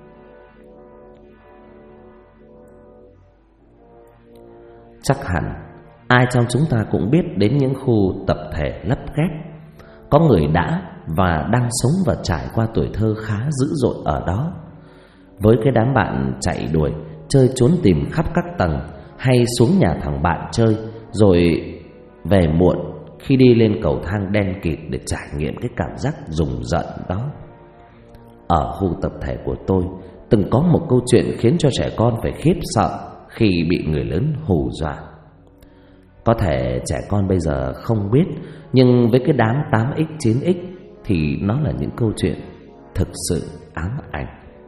Chắc hẳn ai trong chúng ta cũng biết đến những khu tập thể lắp ghép. Có người đã và đang sống và trải qua tuổi thơ khá dữ dội ở đó. Với cái đám bạn chạy đuổi, chơi trốn tìm khắp các tầng, hay xuống nhà thằng bạn chơi, rồi về muộn khi đi lên cầu thang đen kịt để trải nghiệm cái cảm giác rùng rợn đó. Ở khu tập thể của tôi từng có một câu chuyện khiến cho trẻ con phải khiếp sợ khi bị người lớn hù dọa. Có thể trẻ con bây giờ không biết, nhưng với cái đám 8X, 9X thì nó là những câu chuyện thực sự ám ảnh.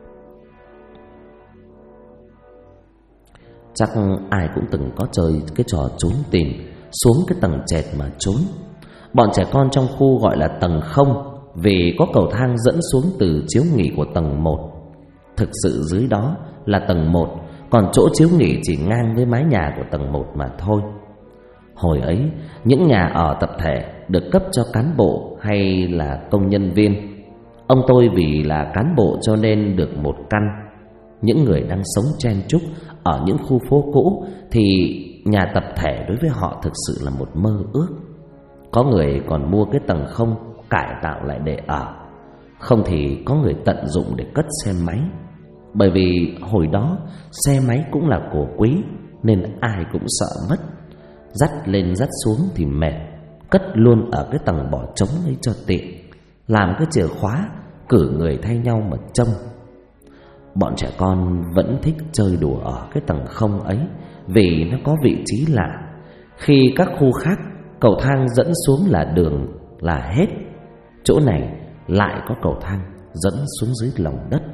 Chắc ai cũng từng có chơi cái trò trốn tìm, xuống cái tầng trệt mà trốn. Bọn trẻ con trong khu gọi là tầng 0 vì có cầu thang dẫn xuống từ chiếu nghỉ của tầng 1. Thực sự dưới đó là tầng 1, còn chỗ chiếu nghỉ chỉ ngang với mái nhà của tầng 1 mà thôi. Hồi ấy, những nhà ở tập thể được cấp cho cán bộ hay là công nhân viên. Ông tôi vì là cán bộ cho nên được một căn. Những người đang sống chen chúc ở những khu phố cũ thì nhà tập thể đối với họ thực sự là một mơ ước. Có người còn mua cái tầng 0 cải tạo lại để ở. Không thì có người tận dụng để cất xe máy. Bởi vì hồi đó xe máy cũng là của quý, nên ai cũng sợ mất. Dắt lên dắt xuống thì mệt, cất luôn ở cái tầng bỏ trống ấy cho tiện. Làm cái chìa khóa, cử người thay nhau mà trông. Bọn trẻ con vẫn thích chơi đùa ở cái tầng 0 ấy vì nó có vị trí lạ. Khi các khu khác cầu thang dẫn xuống là đường là hết, chỗ này lại có cầu thang dẫn xuống dưới lòng đất.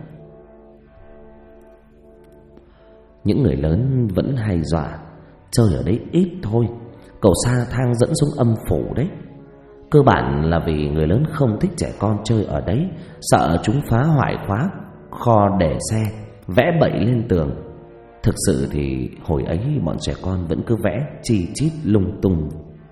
Những người lớn vẫn hay dọa chơi ở đấy ít thôi, cầu xa thang dẫn xuống âm phủ đấy. Cơ bản là vì người lớn không thích trẻ con chơi ở đấy, sợ chúng phá hoại khóa kho để xe, vẽ bậy lên tường. Thực sự thì hồi ấy bọn trẻ con vẫn cứ vẽ chi chít lung tung.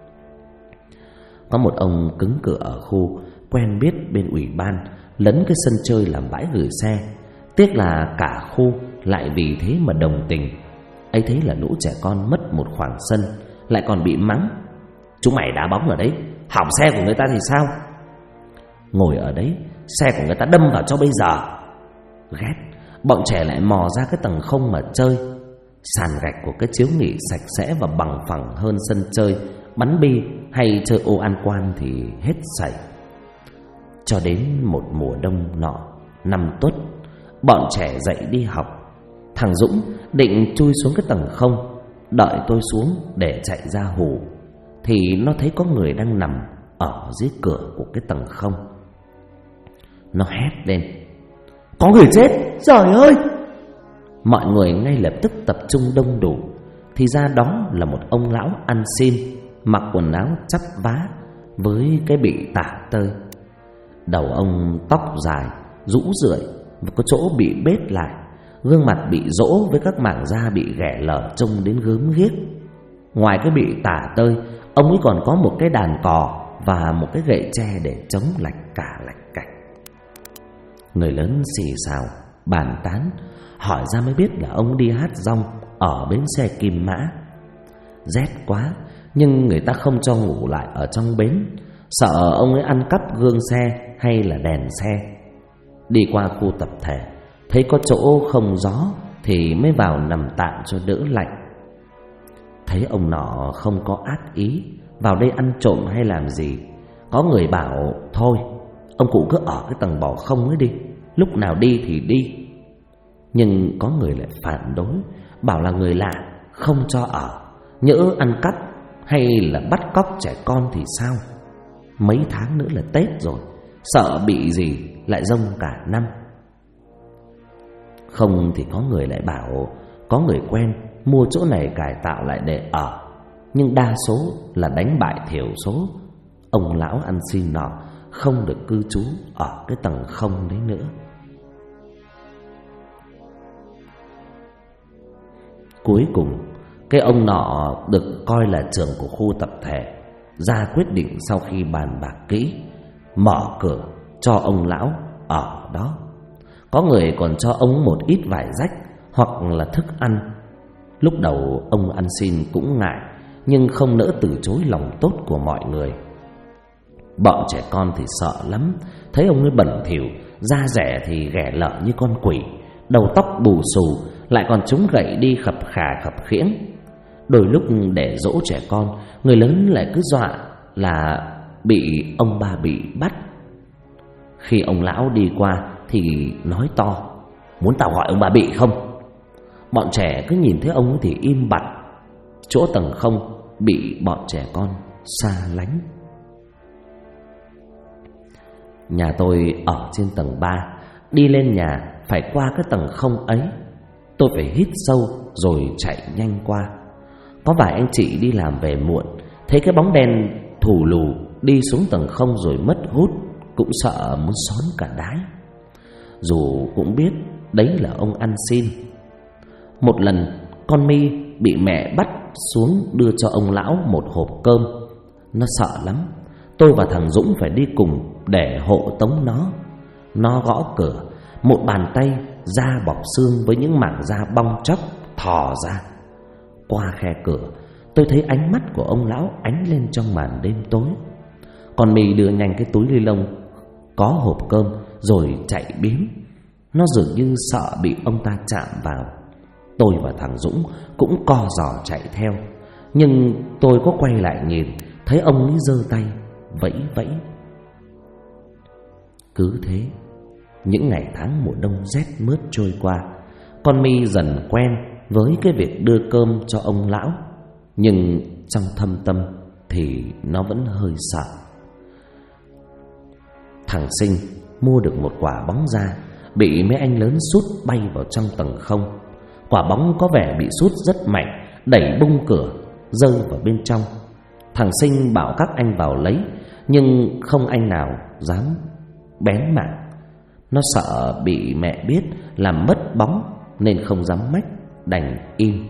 Có một ông cứng cựa ở khu, quen biết bên ủy ban, lấn cái sân chơi làm bãi gửi xe. Tiếc là cả khu lại vì thế mà đồng tình. Ấy thế là lũ trẻ con mất một khoảng sân, lại còn bị mắng: chúng mày đá bóng ở đấy, hỏng xe của người ta thì sao? Ngồi ở đấy, xe của người ta đâm vào cho bây giờ. Ghét, bọn trẻ lại mò ra cái tầng 0 mà chơi. Sàn gạch của cái chiếu nghỉ sạch sẽ và bằng phẳng hơn sân chơi bắn bi hay chơi ô ăn quan thì hết sảy. Cho đến một mùa đông nọ, năm Tuất, bọn trẻ dậy đi học. Thằng Dũng định chui xuống cái tầng 0, đợi tôi xuống để chạy ra hù, thì nó thấy có người đang nằm ở dưới cửa của cái tầng 0. Nó hét lên: có người chết, trời ơi! Mọi người ngay lập tức tập trung đông đủ. Thì ra đó là một ông lão ăn xin, mặc quần áo chắp vá với cái bị tả tơi. Đầu ông tóc dài, rũ rượi và có chỗ bị bết lại. Gương mặt bị rỗ với các mảng da bị ghẻ lở trông đến gớm ghiếc. Ngoài cái bị tả tơi, ông ấy còn có một cái đàn cò và một cái gậy tre để chống lạch cả lạch cạch. Người lớn xì xào bàn tán, hỏi ra mới biết là ông đi hát rong ở bến xe Kim Mã. Rét quá, nhưng người ta không cho ngủ lại ở trong bến, sợ ông ấy ăn cắp gương xe hay là đèn xe. Đi qua khu tập thể, thấy có chỗ không gió thì mới vào nằm tạm cho đỡ lạnh. Thấy ông nọ không có ác ý vào đây ăn trộm hay làm gì, có người bảo thôi, ông cụ cứ ở cái tầng bỏ không ấy đi, lúc nào đi thì đi. Nhưng có người lại phản đối, bảo là người lạ không cho ở, nhỡ ăn cắp hay là bắt cóc trẻ con thì sao? Mấy tháng nữa là Tết rồi, sợ bị gì lại rông cả năm. Không thì có người lại bảo có người quen mua chỗ này cải tạo lại để ở, nhưng đa số là đánh bại thiểu số. Ông lão ăn xin nọ không được cư trú ở cái tầng 0 đấy nữa. Cuối cùng, cái ông nọ được coi là trưởng của khu tập thể ra quyết định sau khi bàn bạc kỹ, mở cửa cho ông lão ở đó Có người còn cho ông một ít vải rách hoặc là thức ăn. Lúc đầu ông ăn xin cũng ngại, nhưng không nỡ từ chối lòng tốt của mọi người. Bọn trẻ con thì sợ lắm, thấy ông ấy bẩn thỉu, da rẻ thì ghẻ lợ như con quỷ, đầu tóc bù xù, lại còn trúng gậy đi khập khà khập khiễng. Đôi lúc để dỗ trẻ con, người lớn lại cứ dọa là bị ông bà bị bắt. Khi ông lão đi qua thì nói to: "Muốn tao gọi ông bà bị không?" Bọn trẻ cứ nhìn thấy ông thì im bặt. Chỗ tầng không bị bọn trẻ con xa lánh. Nhà tôi ở trên tầng 3, đi lên nhà phải qua cái tầng không ấy. Tôi phải hít sâu rồi chạy nhanh qua. Có vài anh chị đi làm về muộn, thấy cái bóng đen thù lù đi xuống tầng không rồi mất hút, cũng sợ muốn xón cả đái. Dù cũng biết đấy là ông ăn xin. Một lần con My bị mẹ bắt xuống đưa cho ông lão một hộp cơm. Nó sợ lắm. Tôi và thằng Dũng phải đi cùng để hộ tống nó. Nó gõ cửa, một bàn tay da bọc xương với những mảng da bong tróc thò ra. Qua khe cửa, tôi thấy ánh mắt của ông lão ánh lên trong màn đêm tối. Con My đưa nhanh cái túi ni lông có hộp cơm rồi chạy biến. Nó dường như sợ bị ông ta chạm vào. Tôi và thằng Dũng cũng co giò chạy theo, nhưng tôi có quay lại nhìn, thấy ông ấy giơ tay vẫy vẫy. Cứ thế, những ngày tháng mùa đông rét mướt trôi qua. Con My dần quen với cái việc đưa cơm cho ông lão, nhưng trong thâm tâm thì nó vẫn hơi sợ. Thằng Sinh mua được một quả bóng da, bị mấy anh lớn sút bay vào trong tầng không. Quả bóng có vẻ bị sút rất mạnh, đẩy bung cửa, rơi vào bên trong. Thằng Sinh bảo các anh vào lấy, nhưng không anh nào dám bén mảng. Nó sợ bị mẹ biết làm mất bóng nên không dám mách, đành im.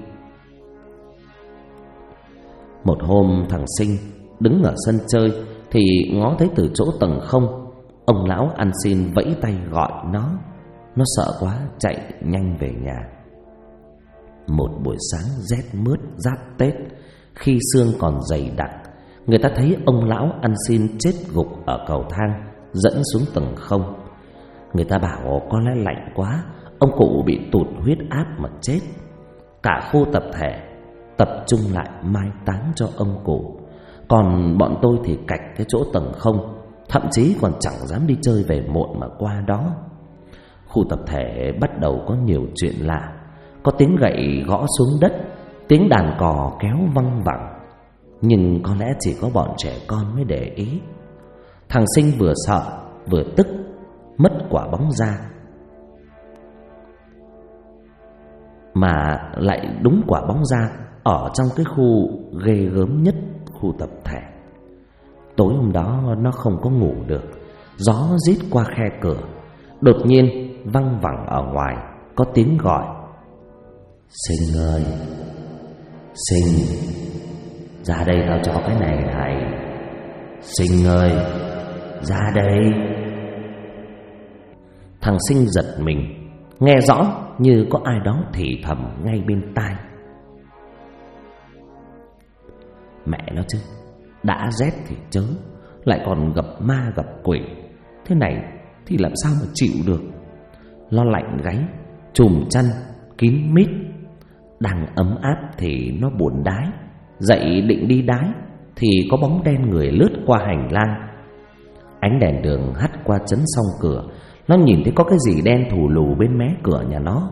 Một hôm thằng Sinh đứng ở sân chơi thì ngó thấy từ chỗ tầng không, ông lão ăn xin vẫy tay gọi nó. Nó sợ quá chạy nhanh về nhà. Một buổi sáng rét mướt giáp Tết, khi sương còn dày đặc, người ta thấy ông lão ăn xin chết gục ở cầu thang dẫn xuống tầng không. Người ta bảo có lẽ lạnh quá, ông cụ bị tụt huyết áp mà chết. Cả khu tập thể tập trung lại mai táng cho ông cụ. Còn bọn tôi thì cạch cái chỗ tầng không, thậm chí còn chẳng dám đi chơi về muộn mà qua đó. Khu tập thể bắt đầu có nhiều chuyện lạ. Có tiếng gậy gõ xuống đất, tiếng đàn cò kéo văng vẳng, nhưng có lẽ chỉ có bọn trẻ con mới để ý. Thằng Sinh vừa sợ vừa tức, mất quả bóng da, mà lại đúng quả bóng da ở trong cái khu ghê gớm nhất khu tập thể. Tối hôm đó nó không có ngủ được. Gió rít qua khe cửa. Đột nhiên văng vẳng ở ngoài có tiếng gọi: "Sinh ơi, Sinh, ra đây tao cho cái này này. Sinh ơi, ra đây." Thằng Sinh giật mình, nghe rõ như có ai đó thì thầm ngay bên tai. Mẹ nó chứ, đã rét thì chớ, lại còn gặp ma gặp quỷ, thế này thì làm sao mà chịu được. Lo lạnh gáy, chùm chăn kín mít. Đang ấm áp thì nó buồn đái. Dậy định đi đái thì có bóng đen người lướt qua hành lang. Ánh đèn đường hắt qua chấn song cửa. Nó nhìn thấy có cái gì đen thù lù bên mé cửa nhà nó.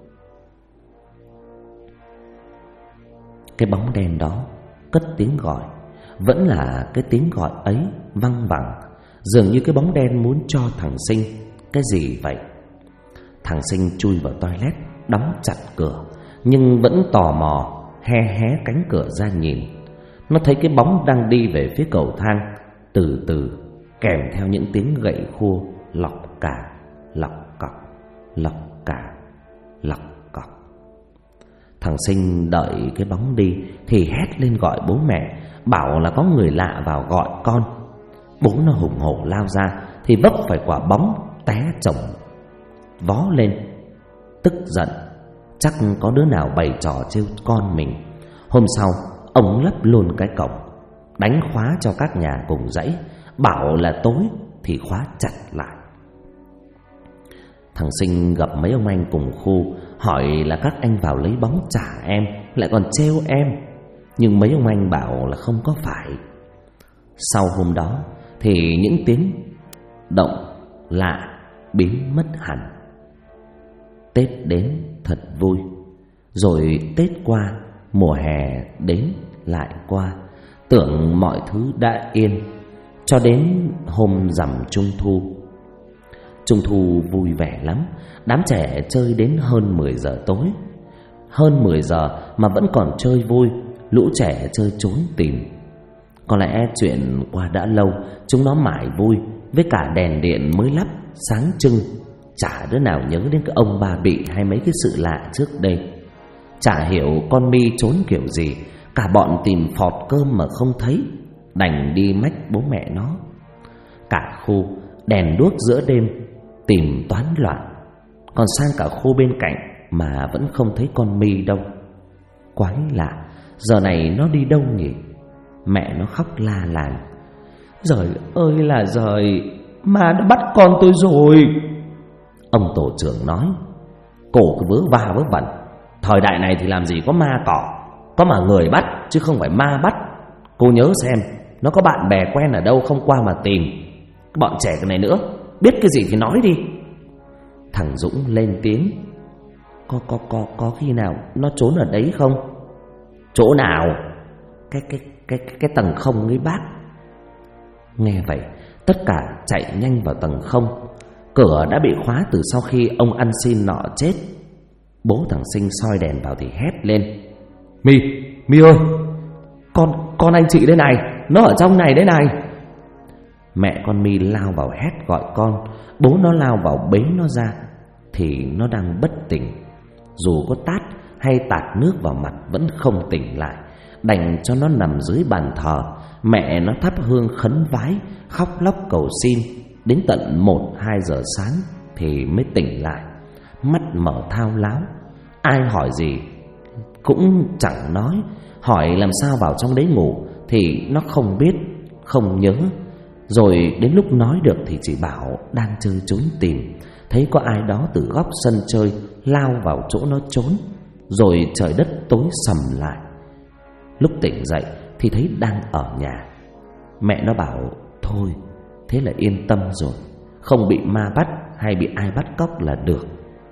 Cái bóng đen đó cất tiếng gọi, vẫn là cái tiếng gọi ấy văng vẳng, dường như cái bóng đen muốn cho thằng Sinh cái gì vậy. Thằng Sinh chui vào toilet, đóng chặt cửa, nhưng vẫn tò mò hé cánh cửa ra nhìn. Nó thấy cái bóng đang đi về phía cầu thang, từ từ, kèm theo những tiếng gậy khua lọc cả, lọc cọc, lọc cả, lọc cọc. Thằng Sinh đợi cái bóng đi thì hét lên gọi bố mẹ, bảo là có người lạ vào gọi con. Bố nó hùng hổ lao ra thì vấp phải quả bóng té chồng vó lên. Tức giận, chắc có đứa nào bày trò trêu con mình. Hôm sau, ông lấp luôn cái cổng, đánh khóa cho các nhà cùng dãy, bảo là tối thì khóa chặt lại. Thằng Sinh gặp mấy ông anh cùng khu, hỏi là các anh vào lấy bóng trả em, lại còn trêu em. Nhưng mấy ông anh bảo là không có phải. Sau hôm đó thì những tiếng động lạ biến mất hẳn. Tết đến thật vui. Rồi Tết qua, mùa hè đến lại qua, tưởng mọi thứ đã yên. Cho đến hôm rằm Trung thu. Trung thu vui vẻ lắm. Đám trẻ chơi đến hơn 10 giờ tối. Hơn 10 giờ mà vẫn còn chơi vui. Lũ trẻ chơi trốn tìm. Có lẽ chuyện qua đã lâu, chúng nó mải vui với cả đèn điện mới lắp sáng trưng. Chả đứa nào nhớ đến cái ông bà bị hay mấy cái sự lạ trước đây. Chả hiểu con Mi trốn kiểu gì. Cả bọn tìm phọt cơm mà không thấy, đành đi mách bố mẹ nó. Cả khu đèn đuốc giữa đêm tìm toán loạn. Còn sang cả khu bên cạnh mà vẫn không thấy con Mi đâu. Quái lạ, giờ này nó đi đâu nhỉ? Mẹ nó khóc la làng. Giời ơi là giời, ma đã bắt con tôi rồi. Ông tổ trưởng nói. Cổ cứ vớ va vớ vẩn. Thời đại này thì làm gì có ma cỏ, có mà người bắt chứ không phải ma bắt. Cô nhớ xem, nó có bạn bè quen ở đâu không qua mà tìm. Bọn trẻ cái này nữa, biết cái gì thì nói đi. Thằng Dũng lên tiếng. Có khi nào nó trốn ở đấy không? Chỗ nào? Cái tầng không ấy bác. Nghe vậy, tất cả chạy nhanh vào tầng không. Cửa đã bị khóa từ sau khi ông ăn xin nọ chết. Bố thằng Sinh soi đèn vào thì hét lên. Mi ơi, con anh chị đây này, nó ở trong này đấy này. Mẹ con Mi lao vào hét gọi con. Bố nó lao vào bế nó ra thì nó đang bất tỉnh. Dù có tát hay tạt nước vào mặt vẫn không tỉnh lại. Đành cho nó nằm dưới bàn thờ. Mẹ nó thắp hương khấn vái, khóc lóc cầu xin. Đến tận 1-2 giờ sáng thì mới tỉnh lại, mắt mở thao láo. Ai hỏi gì cũng chẳng nói. Hỏi làm sao vào trong đấy ngủ thì nó không biết, không nhớ. Rồi đến lúc nói được thì chỉ bảo đang chơi trốn tìm. Thấy có ai đó từ góc sân chơi lao vào chỗ nó trốn. Rồi trời đất tối sầm lại. Lúc tỉnh dậy thì thấy đang ở nhà. Mẹ nó bảo thôi, thế là yên tâm rồi, không bị ma bắt hay bị ai bắt cóc là được.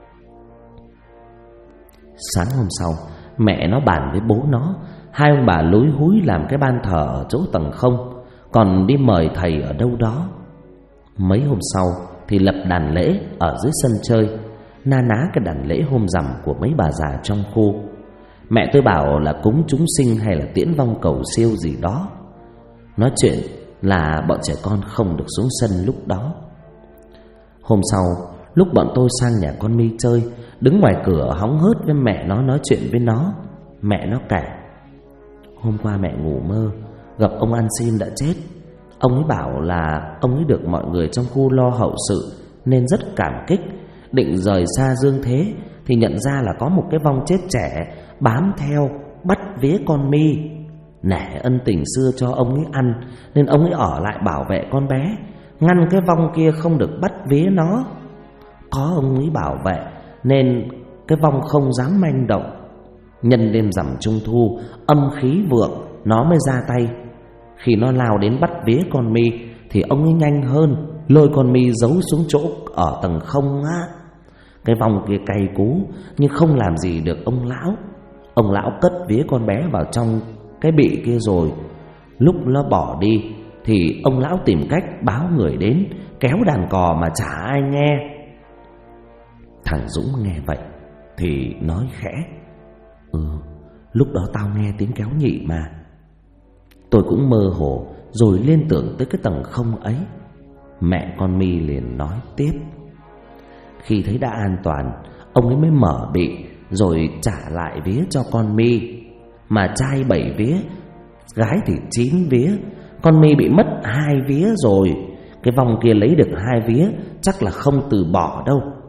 Sáng hôm sau, mẹ nó bàn với bố nó. Hai ông bà lúi húi làm cái ban thờ ở chỗ tầng không, còn đi mời thầy ở đâu đó. Mấy hôm sau thì lập đàn lễ ở dưới sân chơi, na ná cái đàn lễ hôm rằm của mấy bà già trong khu. Mẹ tôi bảo là cúng chúng sinh hay là tiễn vong cầu siêu gì đó. Nói chuyện là bọn trẻ con không được xuống sân lúc đó. Hôm sau, lúc bọn tôi sang nhà con Mi chơi, đứng ngoài cửa hóng hớt với mẹ nó nói chuyện với nó. Mẹ nó kể. Hôm qua mẹ ngủ mơ gặp ông ăn xin đã chết. Ông ấy bảo là ông ấy được mọi người trong khu lo hậu sự nên rất cảm kích. Định rời xa dương thế thì nhận ra là có một cái vong chết trẻ bám theo bắt vía con Mi. Nể ân tình xưa cho ông ấy ăn nên ông ấy ở lại bảo vệ con bé, ngăn cái vong kia không được bắt vía nó. Có ông ấy bảo vệ nên cái vong không dám manh động. Nhân đêm rằm Trung thu, âm khí vượng, nó mới ra tay. Khi nó lao đến bắt vía con Mi thì ông ấy nhanh hơn, lôi con Mi giấu xuống chỗ ở tầng không á. Cái vong kia cay cú nhưng không làm gì được ông lão. Ông lão cất vía con bé vào trong cái bị kia rồi. Lúc nó bỏ đi thì ông lão tìm cách báo người đến, kéo đàn cò mà chả ai nghe. Thằng Dũng nghe vậy thì nói khẽ. Lúc đó tao nghe tiếng kéo nhị mà. Tôi cũng mơ hồ rồi liên tưởng tới cái tầng không ấy. Mẹ con Mi liền nói tiếp. Khi thấy đã an toàn, ông ấy mới mở bị rồi trả lại vía cho con Mi. Mà trai 7 vía, gái thì 9 vía. Con Mi bị mất 2 vía rồi. Cái vong kia lấy được 2 vía chắc là không từ bỏ đâu.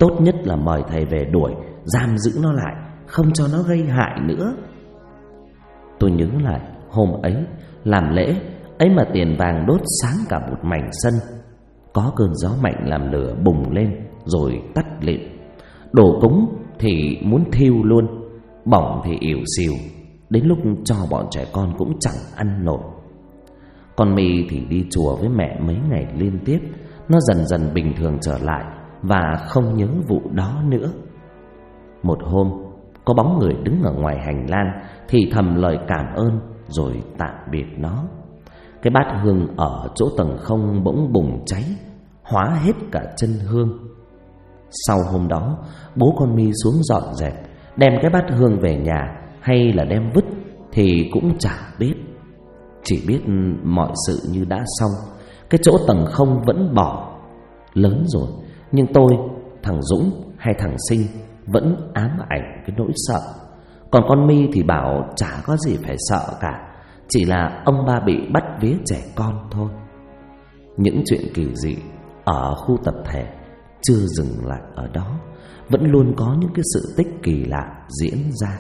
Tốt nhất là mời thầy về đuổi, giam giữ nó lại, không cho nó gây hại nữa. Tôi nhớ lại hôm ấy làm lễ ấy mà tiền vàng đốt sáng cả một mảnh sân. Có cơn gió mạnh làm lửa bùng lên rồi tắt lịm. Đồ cúng thì muốn thiêu luôn, bỏng thì ỉu xìu, đến lúc cho bọn trẻ con cũng chẳng ăn nổi. Con My thì đi chùa với mẹ mấy ngày liên tiếp, nó dần dần bình thường trở lại và không nhớ vụ đó nữa. Một hôm, có bóng người đứng ở ngoài hành lang thì thầm lời cảm ơn rồi tạm biệt nó. Cái bát hương ở chỗ tầng không bỗng bùng cháy, hóa hết cả chân hương. Sau hôm đó, bố con My xuống dọn dẹp, đem cái bát hương về nhà hay là đem vứt thì cũng chả biết. Chỉ biết mọi sự như đã xong, cái chỗ tầng không vẫn bỏ. Lớn rồi, nhưng tôi, thằng Dũng hay thằng Sinh vẫn ám ảnh cái nỗi sợ. Còn con My thì bảo chả có gì phải sợ cả, chỉ là ông ba bị bắt vía trẻ con thôi. Những chuyện kỳ dị ở khu tập thể chưa dừng lại ở đó, vẫn luôn có những cái sự tích kỳ lạ diễn ra.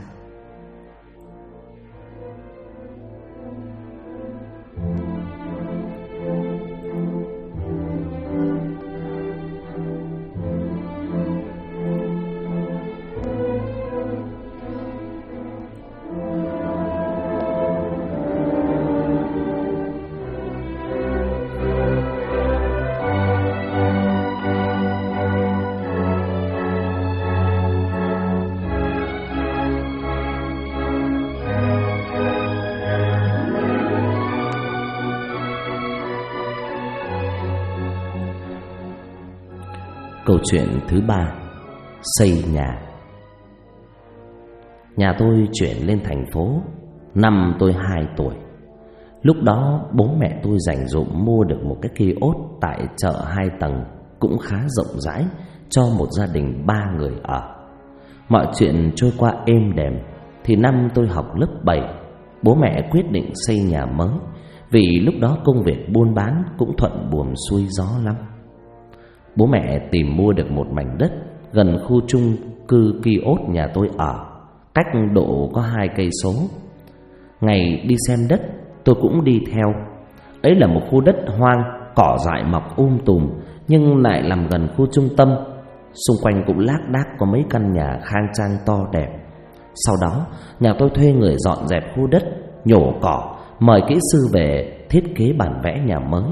Câu chuyện thứ 3: xây nhà. Nhà tôi chuyển lên thành phố năm tôi 2 tuổi. Lúc đó bố mẹ tôi dành dụm mua được một cái kiosk tại chợ 2 tầng cũng khá rộng rãi cho một gia đình 3 người ở. Mọi chuyện trôi qua êm đềm thì năm tôi học lớp 7, bố mẹ quyết định xây nhà mới, vì lúc đó công việc buôn bán cũng thuận buồm xuôi gió lắm. Bố mẹ tìm mua được một mảnh đất gần khu chung cư kiosk nhà tôi ở, cách độ có 2 cây số. Ngày đi xem đất, tôi cũng đi theo. Ấy là một khu đất hoang, cỏ dại mọc tùm, nhưng lại nằm gần khu trung tâm. Xung quanh cũng lác đác có mấy căn nhà khang trang to đẹp. Sau đó, nhà tôi thuê người dọn dẹp khu đất, nhổ cỏ, mời kỹ sư về thiết kế bản vẽ nhà mới.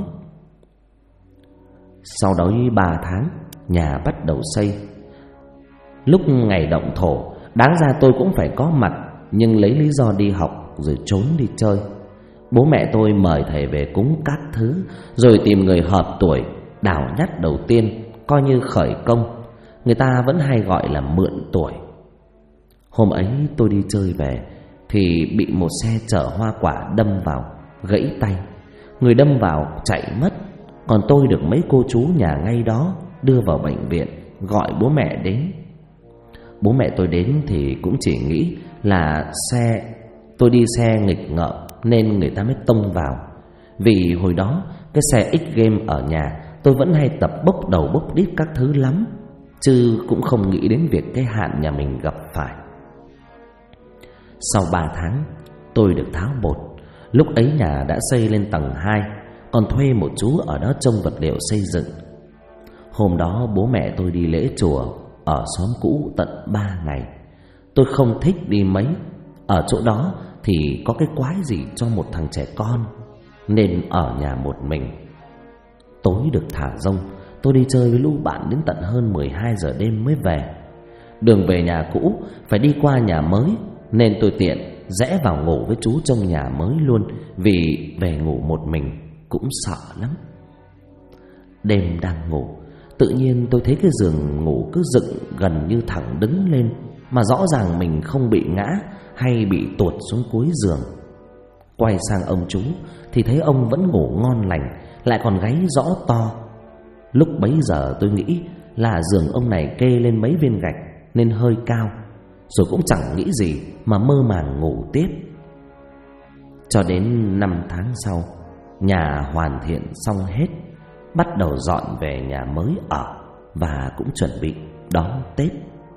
Sau đó 3 tháng, nhà bắt đầu xây. Lúc ngày động thổ, đáng ra tôi cũng phải có mặt, nhưng lấy lý do đi học rồi trốn đi chơi. Bố mẹ tôi mời thầy về cúng các thứ, rồi tìm người hợp tuổi đào nhát đầu tiên, coi như khởi công. Người ta vẫn hay gọi là mượn tuổi. Hôm ấy tôi đi chơi về thì bị một xe chở hoa quả đâm vào, gãy tay. Người đâm vào chạy mất, còn tôi được mấy cô chú nhà ngay đó đưa vào bệnh viện, gọi bố mẹ đến. Bố mẹ tôi đến thì cũng chỉ nghĩ là tôi đi xe nghịch ngợm nên người ta mới tông vào. Vì hồi đó cái xe X game ở nhà tôi vẫn hay tập bốc đầu bốc đít các thứ lắm, chứ cũng không nghĩ đến việc cái hạn nhà mình gặp phải. Sau 3 tháng tôi được tháo bột. Lúc ấy nhà đã xây lên tầng 2, còn thuê một chú ở đó trông vật liệu xây dựng. Hôm đó bố mẹ tôi đi lễ chùa ở xóm cũ tận 3 ngày. Tôi không thích đi mấy. Ở chỗ đó thì có cái quái gì cho một thằng trẻ con, nên ở nhà một mình. Tối được thả rông, tôi đi chơi với lũ bạn đến tận hơn 12 giờ đêm mới về. Đường về nhà cũ phải đi qua nhà mới, nên tôi tiện rẽ vào ngủ với chú trong nhà mới luôn, vì về ngủ một mình cũng sợ lắm. Đêm đang ngủ, tự nhiên tôi thấy cái giường ngủ cứ dựng gần như thẳng đứng lên, mà rõ ràng mình không bị ngã hay bị tuột xuống cuối giường. Quay sang ông chú thì thấy ông vẫn ngủ ngon lành, lại còn gáy rõ to. Lúc bấy giờ tôi nghĩ là giường ông này kê lên mấy viên gạch nên hơi cao, rồi cũng chẳng nghĩ gì mà mơ màng ngủ tiếp. Cho đến 5 tháng sau, nhà hoàn thiện xong hết, bắt đầu dọn về nhà mới ở và cũng chuẩn bị đón Tết.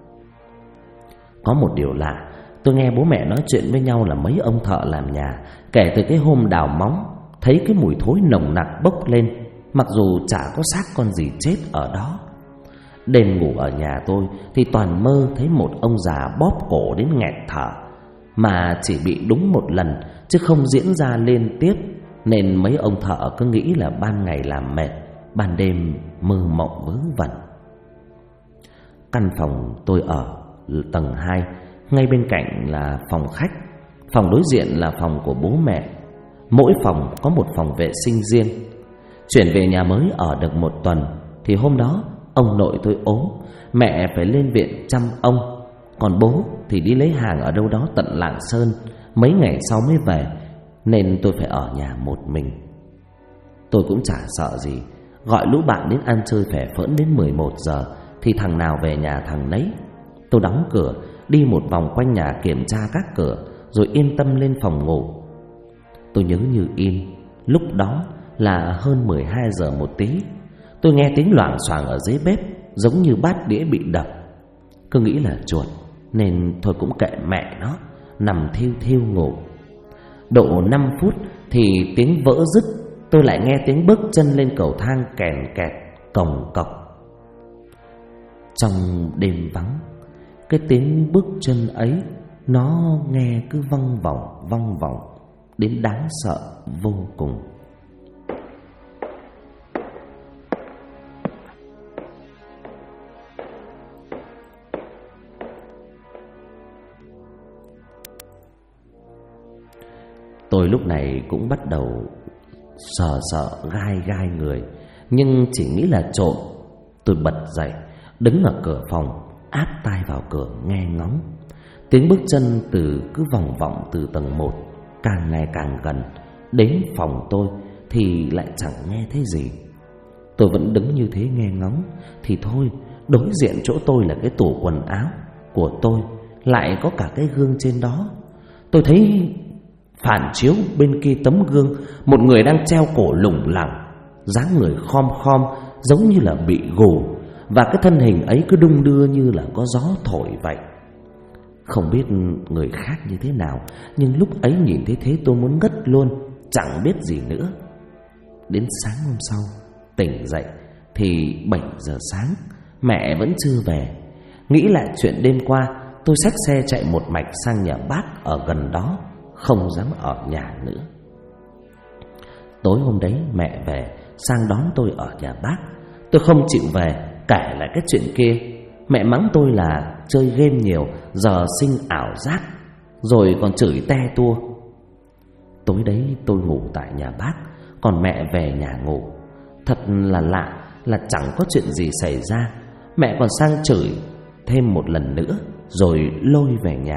Có một điều lạ, tôi nghe bố mẹ nói chuyện với nhau là mấy ông thợ làm nhà kể từ cái hôm đào móng thấy cái mùi thối nồng nặc bốc lên, mặc dù chả có xác con gì chết ở đó. Đêm ngủ ở nhà tôi thì toàn mơ thấy một ông già bóp cổ đến nghẹt thở, mà chỉ bị đúng một lần chứ không diễn ra liên tiếp, nên mấy ông thợ cứ nghĩ là ban ngày làm mệt, ban đêm mơ mộng vớ vẩn. Căn phòng tôi ở tầng 2, ngay bên cạnh là phòng khách, phòng đối diện là phòng của bố mẹ. Mỗi phòng có một phòng vệ sinh riêng. Chuyển về nhà mới ở được một tuần thì hôm đó ông nội tôi ốm, mẹ phải lên viện chăm ông, còn bố thì đi lấy hàng ở đâu đó tận Lạng Sơn, mấy ngày sau mới về, nên tôi phải ở nhà một mình. Tôi cũng chả sợ gì, gọi lũ bạn đến ăn chơi phẻ phỡn đến 11 giờ thì thằng nào về nhà thằng nấy. Tôi đóng cửa, đi một vòng quanh nhà kiểm tra các cửa, rồi yên tâm lên phòng ngủ. Tôi nhớ như in, lúc đó là hơn 12 giờ một tí. Tôi nghe tiếng loảng xoảng ở dưới bếp, giống như bát đĩa bị đập. Cứ nghĩ là chuột, nên thôi cũng kệ mẹ nó, nằm thiêu thiêu ngủ. Độ 5 phút thì tiếng vỡ dứt, tôi lại nghe tiếng bước chân lên cầu thang kèn kẹt, cồng cọc. Trong đêm vắng, cái tiếng bước chân ấy nó nghe cứ văng vọng đến đáng sợ vô cùng. Tôi lúc này cũng bắt đầu sợ gai người, nhưng chỉ nghĩ là trộm. Tôi bật dậy, đứng ở cửa phòng, áp tai vào cửa nghe ngóng. Tiếng bước chân cứ vòng vọng từ tầng 1, càng ngày càng gần. Đến phòng tôi thì lại chẳng nghe thấy gì. Tôi vẫn đứng như thế nghe ngóng. Thì thôi, đối diện chỗ tôi là cái tủ quần áo của tôi, lại có cả cái gương trên đó. Tôi thấy phản chiếu bên kia tấm gương một người đang treo cổ lủng lẳng, dáng người khom khom giống như là bị gù, và cái thân hình ấy cứ đung đưa như là có gió thổi vậy. Không biết người khác như thế nào, nhưng lúc ấy nhìn thấy thế tôi muốn ngất luôn, chẳng biết gì nữa. Đến sáng hôm sau tỉnh dậy thì 7 giờ sáng, mẹ vẫn chưa về. Nghĩ lại chuyện đêm qua, tôi xách xe chạy một mạch sang nhà bác ở gần đó, không dám ở nhà nữa. Tối hôm đấy mẹ về sang đón tôi ở nhà bác. Tôi không chịu về, kể lại cái chuyện kia. Mẹ mắng tôi là chơi game nhiều, giờ sinh ảo giác, rồi còn chửi te tua. Tối đấy tôi ngủ tại nhà bác, còn mẹ về nhà ngủ. Thật là lạ, là chẳng có chuyện gì xảy ra, mẹ còn sang chửi thêm một lần nữa rồi lôi về nhà.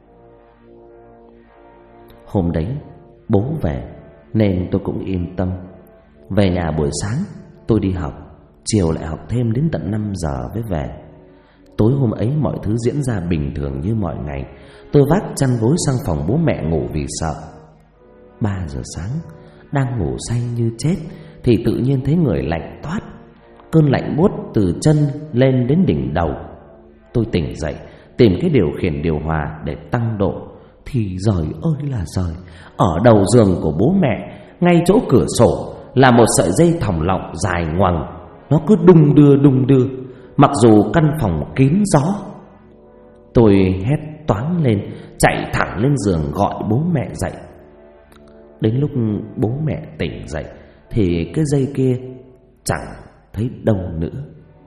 Hôm đấy bố về nên tôi cũng yên tâm. Về nhà buổi sáng tôi đi học, chiều lại học thêm đến tận 5 giờ mới về. Tối hôm ấy mọi thứ diễn ra bình thường như mọi ngày. Tôi vác chăn gối sang phòng bố mẹ ngủ vì sợ. 3 giờ sáng, đang ngủ say như chết thì tự nhiên thấy người lạnh toát. Cơn lạnh buốt từ chân lên đến đỉnh đầu. Tôi tỉnh dậy, tìm cái điều khiển điều hòa để tăng độ, thì giời ơi là giời, ở đầu giường của bố mẹ, ngay chỗ cửa sổ, là một sợi dây thòng lọng dài ngoằng. Nó cứ đung đưa, mặc dù căn phòng kín gió. Tôi hét toáng lên, chạy thẳng lên giường gọi bố mẹ dậy. Đến lúc bố mẹ tỉnh dậy thì cái dây kia chẳng thấy đâu nữa.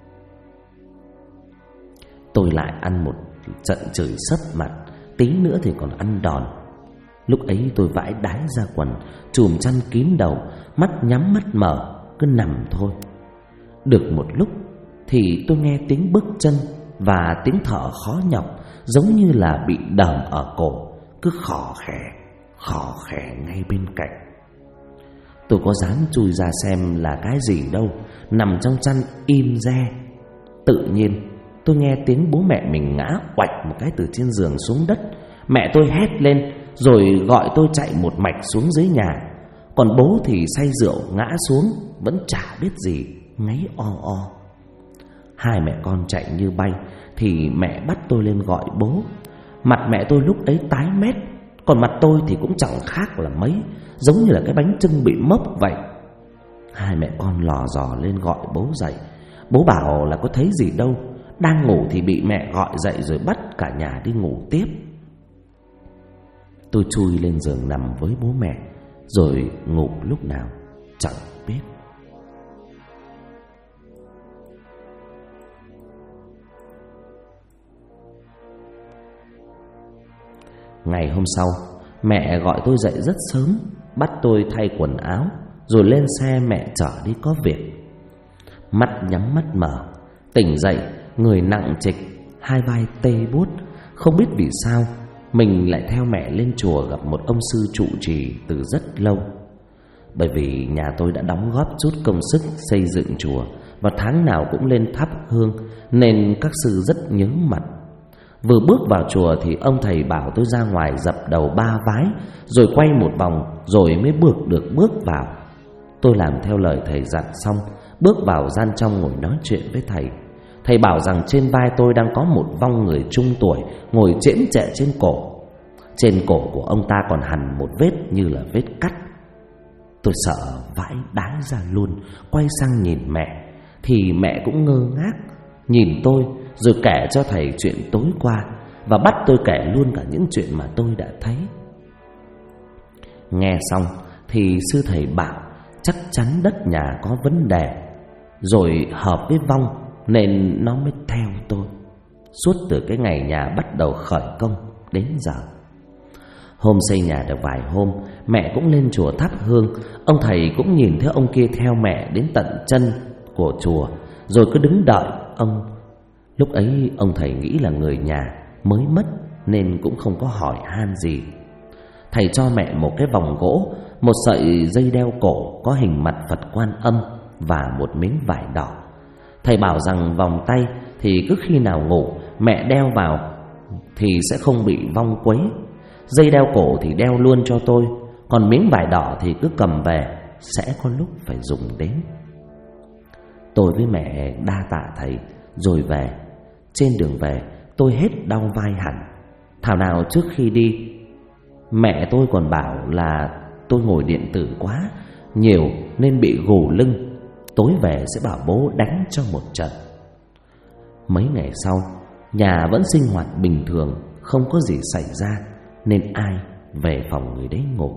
Tôi lại ăn một trận chửi sấp mặt, tí nữa thì còn ăn đòn. Lúc ấy tôi vãi đái ra quần, chùm chăn kín đầu, mắt nhắm mắt mở, cứ nằm thôi. Được một lúc thì tôi nghe tiếng bước chân và tiếng thở khó nhọc, giống như là bị đờm ở cổ, cứ khò khè ngay bên cạnh. Tôi có dám chui ra xem là cái gì đâu, nằm trong chăn im re. Tự nhiên tôi nghe tiếng bố mẹ mình ngã oạch một cái từ trên giường xuống đất. Mẹ tôi hét lên rồi gọi tôi chạy một mạch xuống dưới nhà. Còn bố thì say rượu ngã xuống, vẫn chả biết gì, ngáy o o. Hai mẹ con chạy như bay thì mẹ bắt tôi lên gọi bố. Mặt mẹ tôi lúc ấy tái mét, còn mặt tôi thì cũng chẳng khác là mấy, giống như là cái bánh chưng bị mốc vậy. Hai mẹ con lò dò lên gọi bố dậy. Bố bảo là có thấy gì đâu, đang ngủ thì bị mẹ gọi dậy rồi bắt cả nhà đi ngủ tiếp. Tôi chui lên giường nằm với bố mẹ, rồi ngủ lúc nào chẳng biết. Ngày hôm sau, mẹ gọi tôi dậy rất sớm, bắt tôi thay quần áo, rồi lên xe mẹ chở đi có việc. Mắt nhắm mắt mở, tỉnh dậy, người nặng trịch, hai vai tê buốt. Không biết vì sao mình lại theo mẹ lên chùa gặp một ông sư trụ trì từ rất lâu. Bởi vì nhà tôi đã đóng góp chút công sức xây dựng chùa, và tháng nào cũng lên thắp hương, nên các sư rất nhớ mặt. Vừa bước vào chùa thì ông thầy bảo tôi ra ngoài dập đầu 3 vái, rồi quay một vòng rồi mới bước vào. Tôi làm theo lời thầy dặn xong, bước vào gian trong ngồi nói chuyện với thầy. Thầy bảo rằng trên vai tôi đang có một vong người trung tuổi ngồi chễm chệ trên cổ. Trên cổ của ông ta còn hằn một vết như là vết cắt. Tôi sợ vãi đái ra luôn, quay sang nhìn mẹ thì mẹ cũng ngơ ngác nhìn tôi, rồi kể cho thầy chuyện tối qua, và bắt tôi kể luôn cả những chuyện mà tôi đã thấy. Nghe xong thì sư thầy bảo chắc chắn đất nhà có vấn đề, rồi hợp với vong nên nó mới theo tôi suốt từ cái ngày nhà bắt đầu khởi công đến giờ. Hôm xây nhà được vài hôm, mẹ cũng lên chùa thắp hương. Ông thầy cũng nhìn thấy ông kia theo mẹ đến tận chân của chùa, rồi cứ đứng đợi ông. Lúc ấy ông thầy nghĩ là người nhà mới mất nên cũng không có hỏi han gì. Thầy cho mẹ một cái vòng gỗ, một sợi dây đeo cổ có hình mặt Phật Quan Âm và một miếng vải đỏ. Thầy bảo rằng vòng tay thì cứ khi nào ngủ mẹ đeo vào thì sẽ không bị vong quấy. Dây đeo cổ thì đeo luôn cho tôi, còn miếng vải đỏ thì cứ cầm về, sẽ có lúc phải dùng đến. Tôi với mẹ đa tạ thầy rồi về. Trên đường về tôi hết đau vai hẳn. Thảo nào trước khi đi, mẹ tôi còn bảo là tôi ngồi điện tử quá nhiều nên bị gù lưng, tối về sẽ bảo bố đánh cho một trận. Mấy ngày sau, nhà vẫn sinh hoạt bình thường, không có gì xảy ra, nên ai về phòng người đấy ngủ.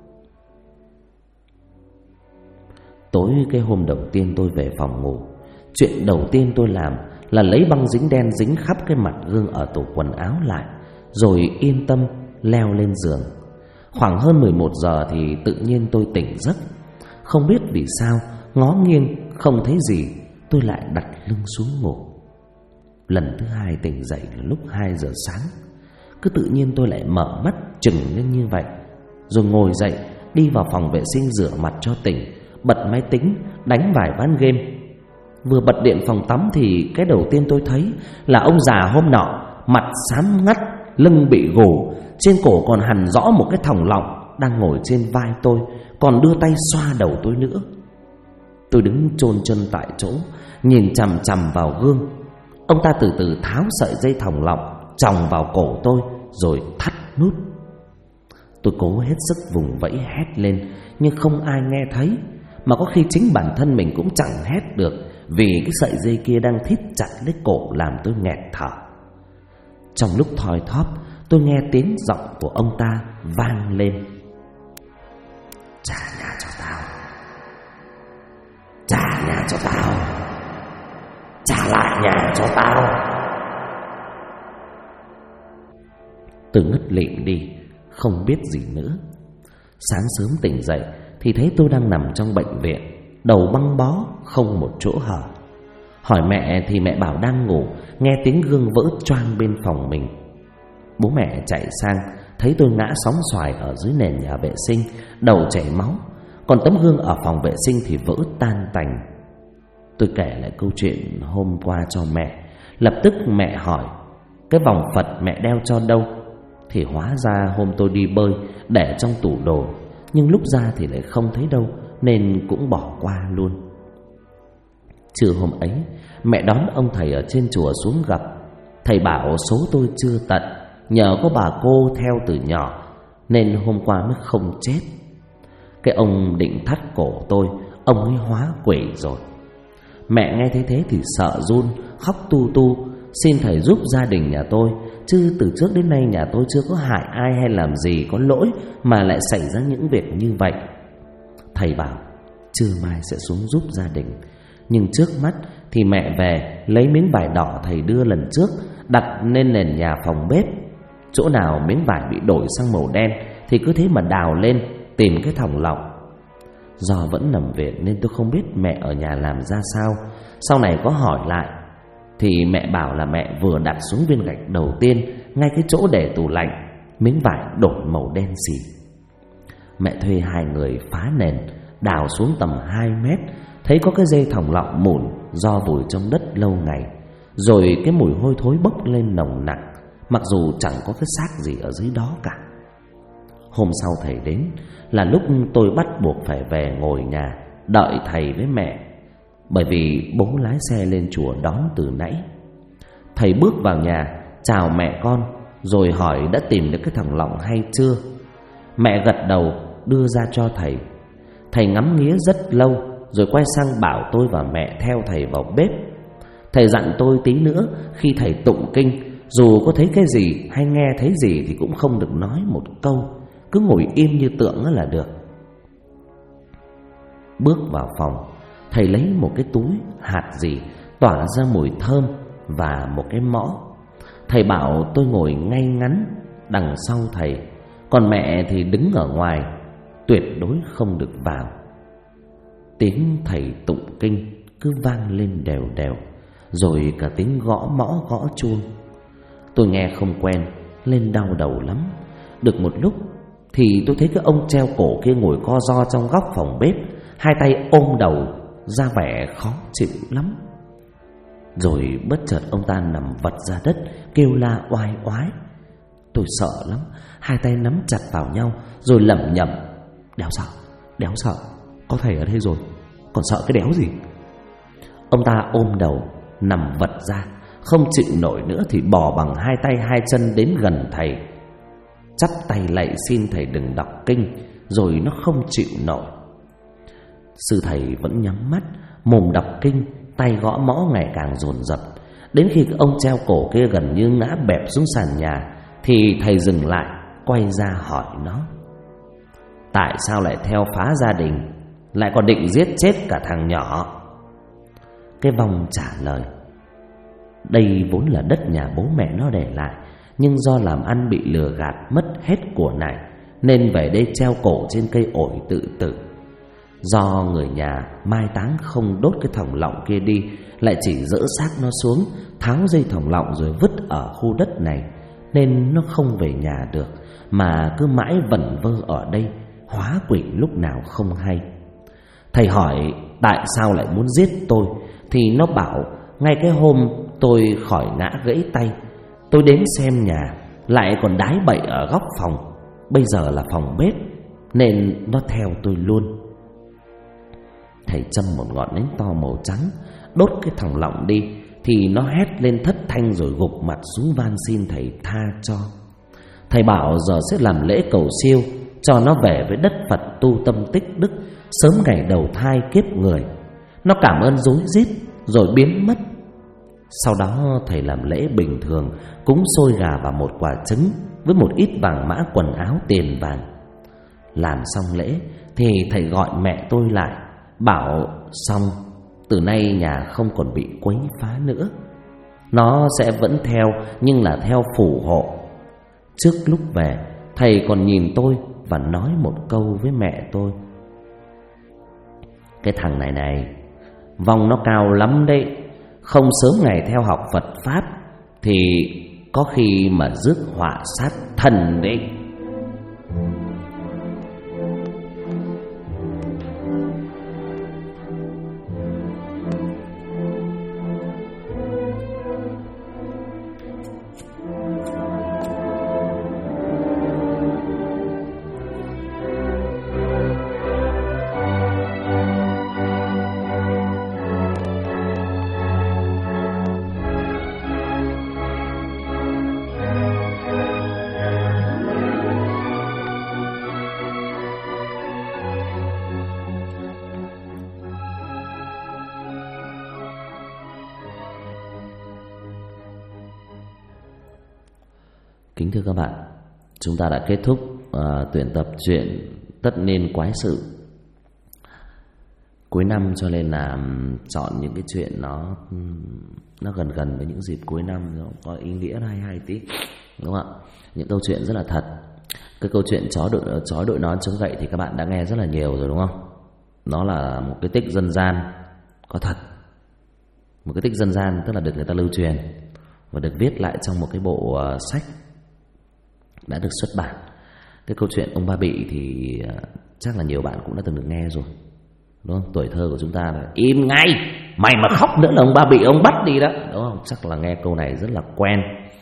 Tối cái hôm đầu tiên tôi về phòng ngủ, chuyện đầu tiên tôi làm là lấy băng dính đen dính khắp cái mặt gương ở tủ quần áo lại, rồi yên tâm leo lên giường. Khoảng hơn 11 giờ thì tự nhiên tôi tỉnh giấc. Không biết vì sao, ngó nghiêng không thấy gì, tôi lại đặt lưng xuống ngủ. Lần thứ hai tỉnh dậy là lúc 2 giờ sáng. Cứ tự nhiên tôi lại mở mắt chừng lên như vậy, rồi ngồi dậy đi vào phòng vệ sinh rửa mặt cho tỉnh, bật máy tính đánh vài ván game. Vừa bật điện phòng tắm thì cái đầu tiên tôi thấy là ông già hôm nọ, mặt xám ngắt, lưng bị gù, trên cổ còn hằn rõ một cái thòng lọng, đang ngồi trên vai tôi, còn đưa tay xoa đầu tôi nữa. Tôi đứng chôn chân tại chỗ, nhìn chằm chằm vào gương. Ông ta từ từ tháo sợi dây thòng lọng chòng vào cổ tôi rồi thắt nút. Tôi cố hết sức vùng vẫy hét lên, nhưng không ai nghe thấy, mà có khi chính bản thân mình cũng chẳng hét được, vì cái sợi dây kia đang thít chặt lấy cổ làm tôi nghẹt thở. Trong lúc thoi thóp, tôi nghe tiếng giọng của ông ta vang lên: "Trả nhà cho tao, trả nhà cho tao, trả lại nhà cho tao." Tôi ngất lịm đi, không biết gì nữa. Sáng sớm tỉnh dậy thì thấy tôi đang nằm trong bệnh viện, đầu băng bó, không một chỗ hở. Hỏi mẹ thì mẹ bảo đang ngủ, nghe tiếng gương vỡ choang bên phòng mình. Bố mẹ chạy sang, thấy tôi ngã sóng xoài ở dưới nền nhà vệ sinh, đầu chảy máu, còn tấm gương ở phòng vệ sinh thì vỡ tan tành. Tôi kể lại câu chuyện hôm qua cho mẹ. Lập tức mẹ hỏi cái vòng Phật mẹ đeo cho đâu, thì hóa ra hôm tôi đi bơi để trong tủ đồ, nhưng lúc ra thì lại không thấy đâu, nên cũng bỏ qua luôn. Trưa hôm ấy, mẹ đón ông thầy ở trên chùa xuống gặp. Thầy bảo số tôi chưa tận, nhờ có bà cô theo từ nhỏ nên hôm qua mới không chết. Cái ông định thắt cổ tôi, ông ấy hóa quỷ rồi. Mẹ nghe thấy thế thì sợ run, khóc tu tu, xin thầy giúp gia đình nhà tôi, chứ từ trước đến nay nhà tôi chưa có hại ai hay làm gì có lỗi mà lại xảy ra những việc như vậy. Thầy bảo trưa mai sẽ xuống giúp gia đình, nhưng trước mắt thì mẹ về lấy miếng vải đỏ thầy đưa lần trước đặt lên nền nhà phòng bếp. Chỗ nào miếng vải bị đổi sang màu đen thì cứ thế mà đào lên tìm cái thòng lọng. Do vẫn nằm viện nên tôi không biết mẹ ở nhà làm ra sao. Sau này có hỏi lại thì mẹ bảo là mẹ vừa đặt xuống viên gạch đầu tiên ngay cái chỗ để tủ lạnh, miếng vải đổi màu đen xì. Mẹ thuê 2 người phá nền, đào xuống tầm 2 mét, thấy có cái dây thòng lọng mủn do vùi trong đất lâu ngày, rồi cái mùi hôi thối bốc lên nồng nặc, mặc dù chẳng có cái xác gì ở dưới đó cả. Hôm sau thầy đến là lúc tôi bắt buộc phải về ngồi nhà đợi thầy với mẹ, bởi vì bố lái xe lên chùa đón từ nãy. Thầy bước vào nhà chào mẹ con rồi hỏi đã tìm được cái thòng lọng hay chưa. Mẹ gật đầu đưa ra cho thầy. Thầy ngắm nghía rất lâu rồi quay sang bảo tôi và mẹ theo thầy vào bếp. Thầy dặn tôi tí nữa khi thầy tụng kinh, dù có thấy cái gì hay nghe thấy gì thì cũng không được nói một câu, cứ ngồi im như tượng là được. Bước vào phòng, thầy lấy một cái túi hạt gì tỏa ra mùi thơm và một cái mõ. Thầy bảo tôi ngồi ngay ngắn đằng sau thầy, còn mẹ thì đứng ở ngoài, tuyệt đối không được vào. Tiếng thầy tụng kinh cứ vang lên đều đều, rồi cả tiếng gõ mõ gõ chuông. Tôi nghe không quen, lên đau đầu lắm. Được một lúc thì tôi thấy cái ông treo cổ kia ngồi co ro trong góc phòng bếp, 2 tay ôm đầu, ra vẻ khó chịu lắm. Rồi bất chợt ông ta nằm vật ra đất, kêu la oai oái. Tôi sợ lắm, 2 tay nắm chặt vào nhau rồi lẩm nhẩm: đéo sợ, có thầy ở đây rồi, còn sợ cái đéo gì. Ông ta ôm đầu, nằm vật ra, không chịu nổi nữa thì bò bằng 2 tay 2 chân đến gần thầy, chắp tay lạy xin thầy đừng đọc kinh, rồi nó không chịu nổi. Sư thầy vẫn nhắm mắt, mồm đọc kinh, tay gõ mõ ngày càng dồn dập. Đến khi ông treo cổ kia gần như ngã bẹp xuống sàn nhà thì thầy dừng lại, quay ra hỏi nó: tại sao lại theo phá gia đình, lại còn định giết chết cả thằng nhỏ? Cái vong trả lời: đây vốn là đất nhà bố mẹ nó để lại, nhưng do làm ăn bị lừa gạt mất hết của này, nên về đây treo cổ trên cây ổi tự tử. Do người nhà mai táng không đốt cái thòng lọng kia đi, lại chỉ dỡ xác nó xuống, tháo dây thòng lọng rồi vứt ở khu đất này, nên nó không về nhà được, mà cứ mãi vẩn vơ ở đây, hóa quỷ lúc nào không hay. Thầy hỏi tại sao lại muốn giết tôi, thì nó bảo ngay cái hôm tôi khỏi ngã gãy tay, tôi đến xem nhà lại còn đái bậy ở góc phòng, bây giờ là phòng bếp, nên nó theo tôi luôn. Thầy châm một ngọn nến to màu trắng, đốt cái thòng lọng đi thì nó hét lên thất thanh rồi gục mặt xuống van xin thầy tha cho. Thầy bảo giờ sẽ làm lễ cầu siêu cho nó về với đất Phật tu tâm tích đức, sớm ngày đầu thai kiếp người. Nó cảm ơn rối rít rồi biến mất. Sau đó thầy làm lễ bình thường, cúng xôi gà và một quả trứng với một ít vàng mã, quần áo, tiền vàng. Làm xong lễ thì thầy gọi mẹ tôi lại, bảo xong từ nay nhà không còn bị quấy phá nữa. Nó sẽ vẫn theo, nhưng là theo phù hộ. Trước lúc về, thầy còn nhìn tôi và nói một câu với mẹ tôi: cái thằng này vong nó cao lắm đấy, không sớm ngày theo học Phật Pháp thì có khi mà rước họa sát thân đấy. Kính thưa các bạn, chúng ta đã kết thúc tuyển tập truyện Tất Nên Quái Sự. Cuối năm cho nên là chọn những cái chuyện nó gần gần với những dịp cuối năm, nó có ý nghĩa hay tí, đúng không ạ? Những câu chuyện rất là thật. Cái câu chuyện chó đội nón chống gậy thì các bạn đã nghe rất là nhiều rồi đúng không? Nó là một cái tích dân gian có thật. Một cái tích dân gian tức là được người ta lưu truyền và được viết lại trong một cái bộ sách đã được xuất bản. Cái câu chuyện ông Ba Bị thì chắc là nhiều bạn cũng đã từng được nghe rồi, đúng không? Tuổi thơ của chúng ta là im ngay, mày mà khóc nữa là ông Ba Bị ông bắt đi đó, đúng không? Chắc là nghe câu này rất là quen.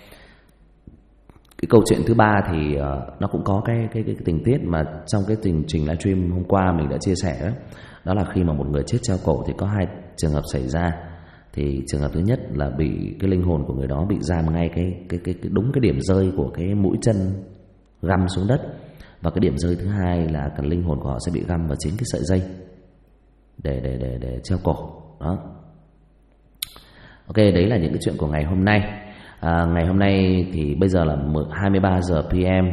Cái câu chuyện thứ ba thì nó cũng có cái tình tiết mà trong cái trình livestream hôm qua mình đã chia sẻ đó. Đó là khi mà một người chết treo cổ thì có hai trường hợp xảy ra. Thì trường hợp thứ nhất là bị cái linh hồn của người đó bị giam ngay cái đúng cái điểm rơi của cái mũi chân găm xuống đất, và cái điểm rơi thứ hai là cái linh hồn của họ sẽ bị găm vào chính cái sợi dây để treo cổ đó. Ok, đấy là những cái chuyện của ngày hôm nay. Ngày hôm nay thì bây giờ là 23 giờ PM.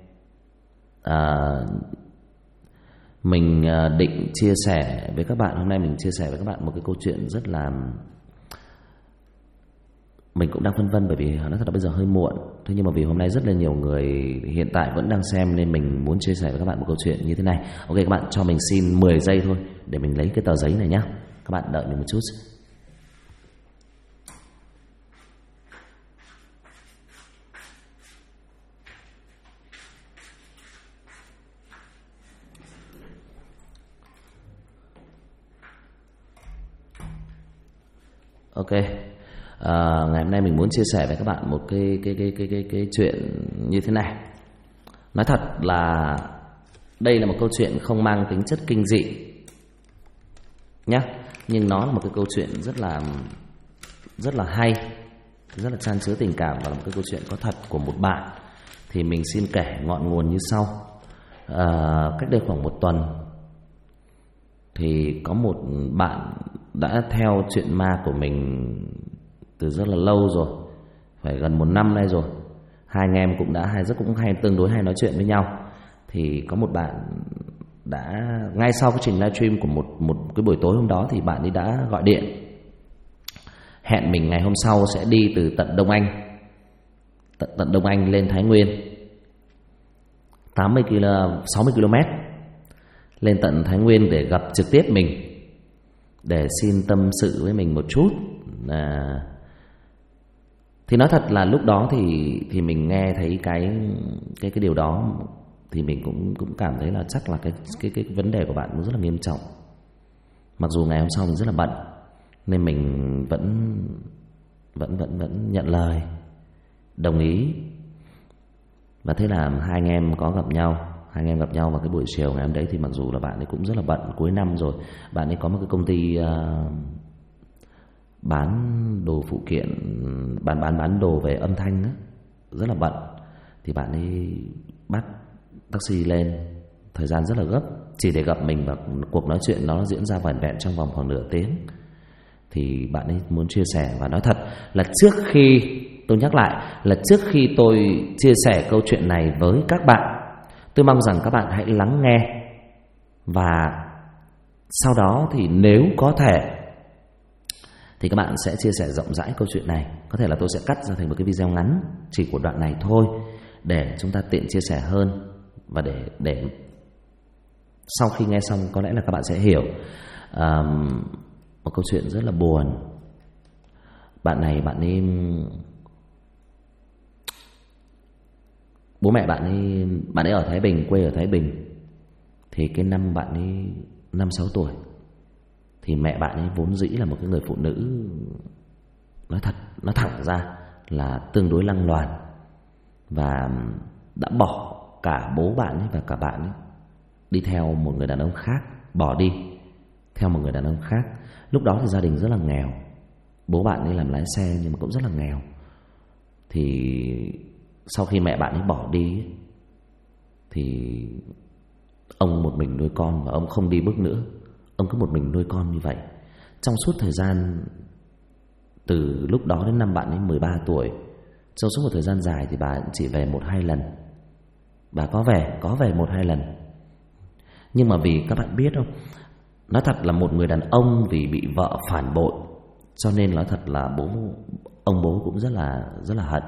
Mình định chia sẻ với các bạn, hôm nay mình chia sẻ với các bạn một cái câu chuyện rất là, mình cũng đang phân vân bởi vì nói thật là bây giờ hơi muộn. Thế nhưng mà vì hôm nay rất là nhiều người hiện tại vẫn đang xem nên mình muốn chia sẻ với các bạn một câu chuyện như thế này. Ok, các bạn cho mình xin 10 giây thôi để mình lấy cái tờ giấy này nhé. Các bạn đợi mình một chút. Ok, ngày hôm nay mình muốn chia sẻ với các bạn một cái chuyện như thế này. Nói thật là đây là một câu chuyện không mang tính chất kinh dị nhé, nhưng nó là một cái câu chuyện rất là hay, rất là chan chứa tình cảm, và là một cái câu chuyện có thật của một bạn. Thì mình xin kể ngọn nguồn như sau. Cách đây khoảng 1 tuần thì có một bạn đã theo chuyện ma của mình từ rất là lâu rồi, phải gần 1 năm nay rồi. Hai anh em cũng đã cũng tương đối hay nói chuyện với nhau. Thì có một bạn đã ngay sau cái trình livestream của một cái buổi tối hôm đó thì bạn ấy đã gọi điện hẹn mình ngày hôm sau sẽ đi từ tận Đông Anh, tận Đông Anh lên Thái Nguyên, 60 km lên tận Thái Nguyên để gặp trực tiếp mình, để xin tâm sự với mình một chút. Thì nói thật là lúc đó thì mình nghe thấy cái điều đó thì mình cũng cảm thấy là chắc là cái vấn đề của bạn cũng rất là nghiêm trọng. Mặc dù ngày hôm sau mình rất là bận nên mình vẫn nhận lời, đồng ý. Và thế là hai anh em gặp nhau vào cái buổi chiều ngày hôm đấy. Thì mặc dù là bạn ấy cũng rất là bận, cuối năm rồi, bạn ấy có một cái công ty bán đồ phụ kiện, bán đồ về âm thanh đó, rất là bận. Thì bạn ấy bắt taxi lên, thời gian rất là gấp, chỉ để gặp mình. Và cuộc nói chuyện nó diễn ra vỏn vẹn trong vòng khoảng nửa tiếng. Thì bạn ấy muốn chia sẻ, và nói thật là trước khi tôi nhắc lại là trước khi tôi chia sẻ câu chuyện này với các bạn, tôi mong rằng các bạn hãy lắng nghe, và sau đó thì nếu có thể thì các bạn sẽ chia sẻ rộng rãi câu chuyện này. Có thể là tôi sẽ cắt ra thành một cái video ngắn chỉ của đoạn này thôi, để chúng ta tiện chia sẻ hơn, và để sau khi nghe xong có lẽ là các bạn sẽ hiểu. Một câu chuyện rất là buồn. Bạn ấy bố mẹ bạn ấy ở Thái Bình, quê ở Thái Bình. Thì cái năm bạn ấy 5-6 tuổi thì mẹ bạn ấy vốn dĩ là một cái người phụ nữ, nói thẳng ra là tương đối lăng loàn, và đã bỏ cả bố bạn ấy và cả bạn ấy đi theo một người đàn ông khác, bỏ đi theo một người đàn ông khác. Lúc đó thì gia đình rất là nghèo, bố bạn ấy làm lái xe nhưng mà cũng rất là nghèo. Thì sau khi mẹ bạn ấy bỏ đi thì ông một mình nuôi con, và ông không đi bước nữa. Ông cứ một mình nuôi con như vậy trong suốt thời gian từ lúc đó đến năm bạn ấy 13 tuổi Trong suốt một thời gian dài thì bà chỉ về 1-2 lần. Bà có về 1-2 lần. Nhưng mà vì các bạn biết không, nói thật là một người đàn ông vì bị vợ phản bội, cho nên nói thật là ông bố cũng rất là hận.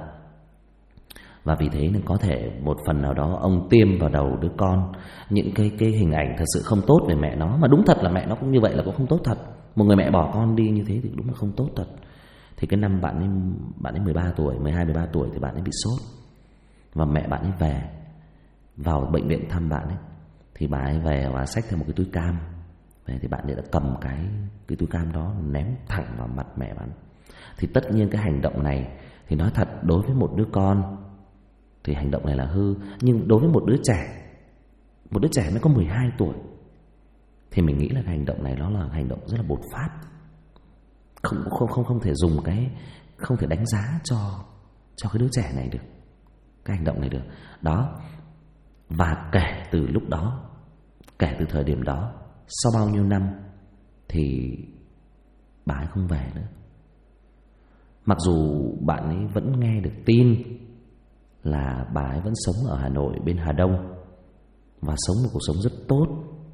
Và vì thế nên có thể một phần nào đó ông tiêm vào đầu đứa con những cái hình ảnh thật sự không tốt về mẹ nó. Mà đúng thật là mẹ nó cũng như vậy, là cũng không tốt thật. Một người mẹ bỏ con đi như thế thì đúng là không tốt thật. Thì cái năm bạn ấy 13 tuổi, 12-13 tuổi thì bạn ấy bị sốt. Và mẹ bạn ấy về vào bệnh viện thăm bạn ấy. Thì bà ấy về và xách theo một cái túi cam. Về thì bạn ấy đã cầm cái túi cam đó ném thẳng vào mặt mẹ bạn. Thì tất nhiên cái hành động này thì nói thật, đối với một đứa con thì hành động này là hư. Nhưng đối với một đứa trẻ mới có 12 tuổi thì mình nghĩ là cái hành động này nó là hành động rất là bột phát. Không thể dùng không thể đánh giá cho cái đứa trẻ này được, cái hành động này được. Đó. Và kể từ lúc đó, kể từ thời điểm đó, sau bao nhiêu năm thì bà ấy không về nữa. Mặc dù bạn ấy vẫn nghe được tin là bà ấy vẫn sống ở Hà Nội, bên Hà Đông, và sống một cuộc sống rất tốt.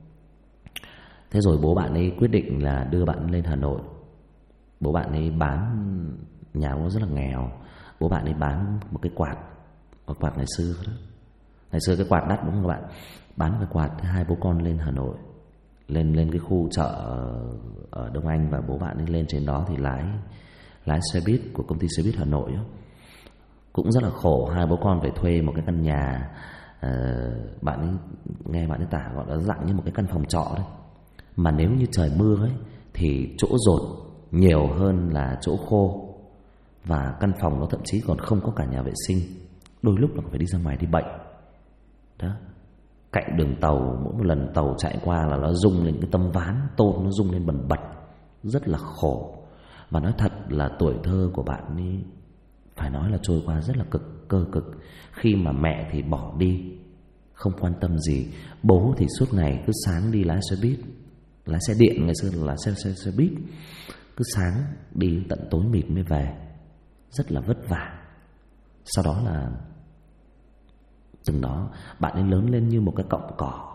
Thế rồi bố bạn ấy quyết định là đưa bạn lên Hà Nội. Bố bạn ấy bán, nhà nó rất là nghèo. Bố bạn ấy bán một cái quạt ngày xưa đó. Ngày xưa cái quạt đắt đúng không các bạn? Bán cái quạt, hai bố con lên Hà Nội, lên cái khu chợ ở Đông Anh. Và bố bạn ấy lên trên đó thì lái xe buýt của công ty xe buýt Hà Nội đó. Cũng rất là khổ, hai bố con phải thuê một cái căn nhà. Bạn ấy nghe bạn ấy tả gọi là dạng như một cái căn phòng trọ đấy. Mà nếu như trời mưa ấy thì chỗ dột nhiều hơn là chỗ khô. Và căn phòng nó thậm chí còn không có cả nhà vệ sinh. Đôi lúc là phải đi ra ngoài đi bệnh đó. Cạnh đường tàu, mỗi một lần tàu chạy qua là nó rung lên cái tấm ván tôn, nó rung lên bần bật, rất là khổ. Và nói thật là tuổi thơ của bạn ấy phải nói là trôi qua rất là cơ cực. Khi mà mẹ thì bỏ đi, không quan tâm gì. Bố thì suốt ngày cứ sáng đi lái xe buýt, lái xe điện, ngày xưa là xe buýt, cứ sáng đi tận tối mịt mới về, rất là vất vả. Sau đó là từng đó bạn ấy lớn lên như một cái cọng cỏ.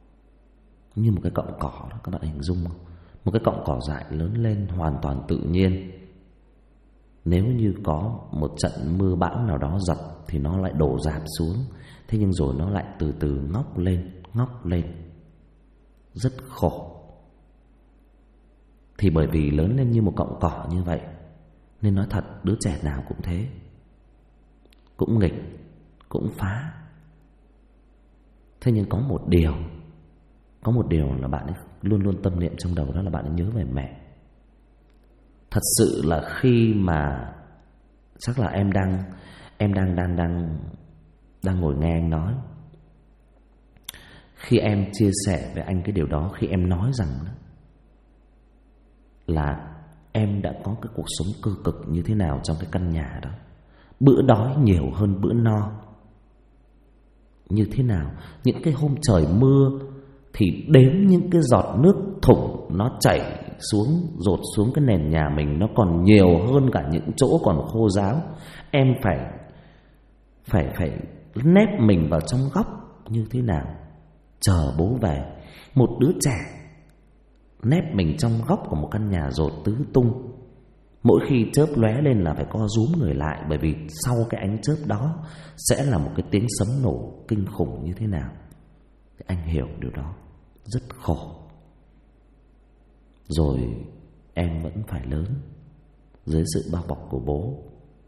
Như một cái cọng cỏ đó, các bạn hình dung không? Một cái cọng cỏ dại lớn lên hoàn toàn tự nhiên. Nếu như có một trận mưa bão nào đó dập thì nó lại đổ rạp xuống. Thế nhưng rồi nó lại từ từ ngóc lên. Rất khổ. Thì bởi vì lớn lên như một cọng cỏ như vậy nên nói thật, đứa trẻ nào cũng thế, cũng nghịch, cũng phá. Thế nhưng có một điều là bạn ấy luôn luôn tâm niệm trong đầu, đó là bạn ấy nhớ về mẹ. Thật sự là khi mà chắc là em đang ngồi nghe anh nói, khi em chia sẻ với anh cái điều đó, khi em nói rằng là em đã có cái cuộc sống cơ cực như thế nào trong cái căn nhà đó, bữa đói nhiều hơn bữa no như thế nào, những cái hôm trời mưa thì đếm những cái giọt nước thủng nó chảy xuống, dột xuống cái nền nhà mình, nó còn nhiều hơn cả những chỗ còn khô ráo. Em phải nép mình vào trong góc như thế nào, chờ bố về. Một đứa trẻ nép mình trong góc của một căn nhà dột tứ tung, mỗi khi chớp lóe lên là phải co rúm người lại, bởi vì sau cái ánh chớp đó sẽ là một cái tiếng sấm nổ kinh khủng như thế nào. Thì anh hiểu điều đó, rất khổ. Rồi em vẫn phải lớn dưới sự bao bọc của bố.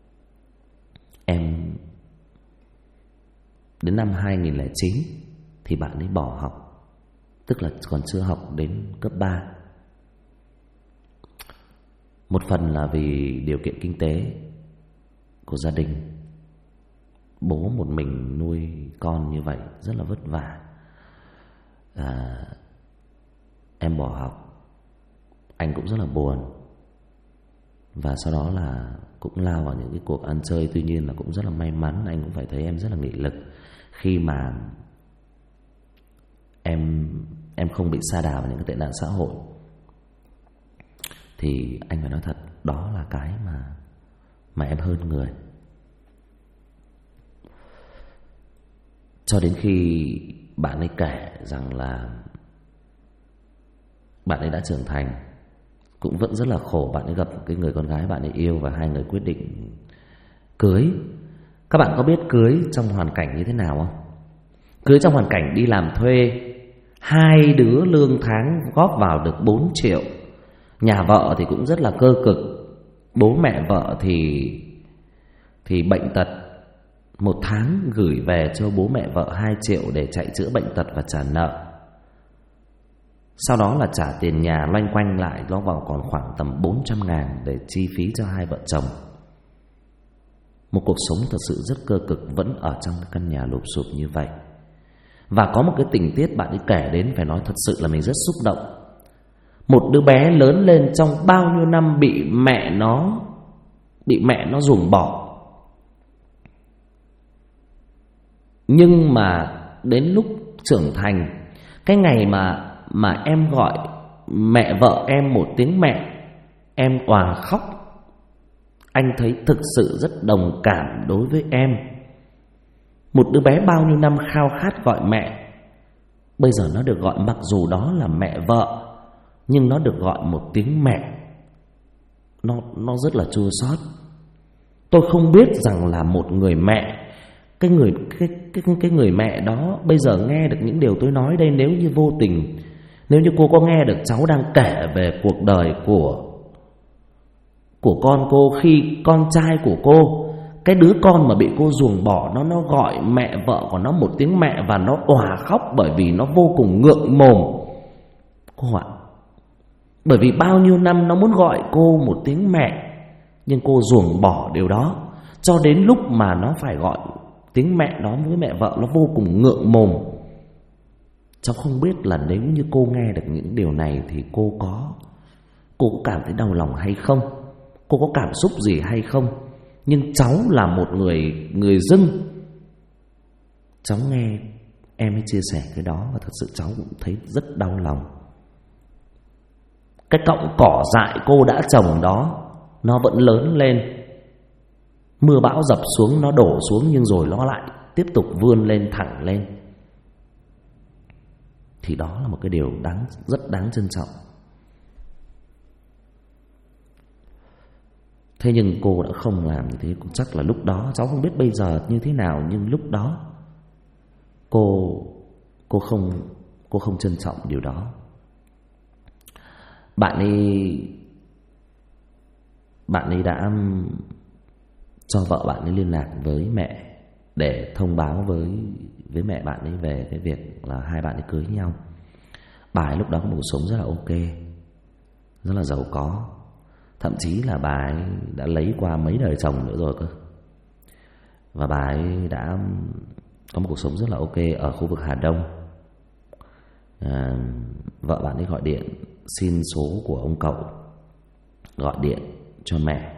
Em đến năm 2009 thì bạn ấy bỏ học, tức là còn chưa học đến cấp 3. Một phần là vì điều kiện kinh tế của gia đình, bố một mình nuôi con như vậy rất là vất vả. Em bỏ học, anh cũng rất là buồn. Và sau đó là cũng lao vào những cái cuộc ăn chơi. Tuy nhiên là cũng rất là may mắn, anh cũng phải thấy em rất là nghị lực khi mà em không bị sa đà vào những cái tệ nạn xã hội. Thì anh phải nói thật, đó là cái mà em hơn người. Cho đến khi bạn ấy kể rằng là bạn ấy đã trưởng thành, cũng vẫn rất là khổ. Bạn ấy gặp cái người con gái bạn ấy yêu và hai người quyết định cưới. Các bạn có biết cưới trong hoàn cảnh như thế nào không? Cưới trong hoàn cảnh đi làm thuê, hai đứa lương tháng góp vào được 4 triệu. Nhà vợ thì cũng rất là cơ cực. Bố mẹ vợ thì bệnh tật, một tháng gửi về cho bố mẹ vợ 2 triệu để chạy chữa bệnh tật và trả nợ. Sau đó là trả tiền nhà loanh quanh lại, nó vào còn khoảng tầm 400.000 để chi phí cho hai vợ chồng. Một cuộc sống thật sự rất cơ cực vẫn ở trong cái căn nhà lụp xụp như vậy. Và có một cái tình tiết bạn ấy kể đến phải nói thật sự là mình rất xúc động. Một đứa bé lớn lên trong bao nhiêu năm bị mẹ nó ruồng bỏ. Nhưng mà đến lúc trưởng thành, cái ngày mà em gọi mẹ vợ em một tiếng mẹ, em òa khóc. Anh thấy thực sự rất đồng cảm đối với em. Một đứa bé bao nhiêu năm khao khát gọi mẹ, bây giờ nó được gọi, mặc dù đó là mẹ vợ, nhưng nó được gọi một tiếng mẹ. Nó rất là chua xót. Tôi không biết rằng là một người mẹ, cái người mẹ đó bây giờ nghe được những điều tôi nói đây, nếu như vô tình, nếu như cô có nghe được cháu đang kể về cuộc đời của con cô khi con trai của cô, cái đứa con mà bị cô ruồng bỏ, nó gọi mẹ vợ của nó một tiếng mẹ và nó òa khóc bởi vì nó vô cùng ngượng mồm. Cô ạ, bởi vì bao nhiêu năm nó muốn gọi cô một tiếng mẹ, nhưng cô ruồng bỏ điều đó. Cho đến lúc mà nó phải gọi tiếng mẹ đó với mẹ vợ, nó vô cùng ngượng mồm. Cháu không biết là nếu như cô nghe được những điều này thì cô có cảm thấy đau lòng hay không, cô có cảm xúc gì hay không. Nhưng cháu là một người dưng, cháu nghe em ấy chia sẻ cái đó và thật sự cháu cũng thấy rất đau lòng. Cái cọng cỏ dại cô đã trồng đó, nó vẫn lớn lên. Mưa bão dập xuống, nó đổ xuống, nhưng rồi nó lại tiếp tục vươn lên, thẳng lên. Thì đó là một cái điều rất đáng trân trọng. Thế nhưng cô đã không làm như thế. Chắc là lúc đó, cháu không biết bây giờ như thế nào, nhưng lúc đó cô không trân trọng điều đó. Bạn ấy đã cho vợ bạn ấy liên lạc với mẹ để thông báo với mẹ bạn ấy về cái việc là hai bạn ấy cưới nhau. Bà ấy lúc đó có một cuộc sống rất là ok, rất là giàu có. Thậm chí là bà ấy đã lấy qua mấy đời chồng nữa rồi cơ. Và bà ấy đã có một cuộc sống rất là ok ở khu vực Hà Đông. Vợ bạn ấy gọi điện xin số của ông cậu, gọi điện cho mẹ.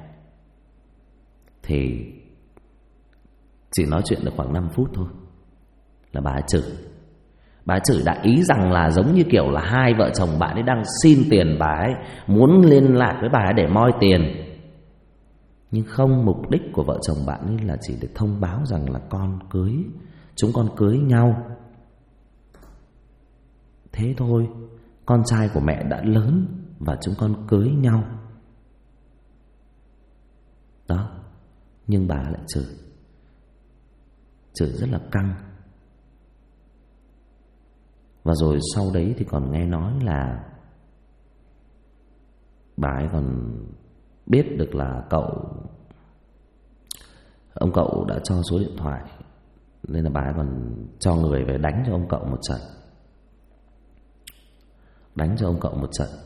Thì chỉ nói chuyện được khoảng 5 phút thôi là bà ấy chửi. Bà ấy chửi đại ý rằng là giống như kiểu là hai vợ chồng bạn ấy đang xin tiền bà ấy, muốn liên lạc với bà ấy để moi tiền. Nhưng không, mục đích của vợ chồng bạn ấy là chỉ để thông báo rằng là chúng con cưới nhau. Thế thôi, con trai của mẹ đã lớn và chúng con cưới nhau. Đó, nhưng bà lại chửi rất là căng. Và rồi sau đấy thì còn nghe nói là bà ấy còn biết được là ông cậu đã cho số điện thoại, nên là bà ấy còn cho người về đánh cho ông cậu một trận. Đánh cho ông cậu một trận.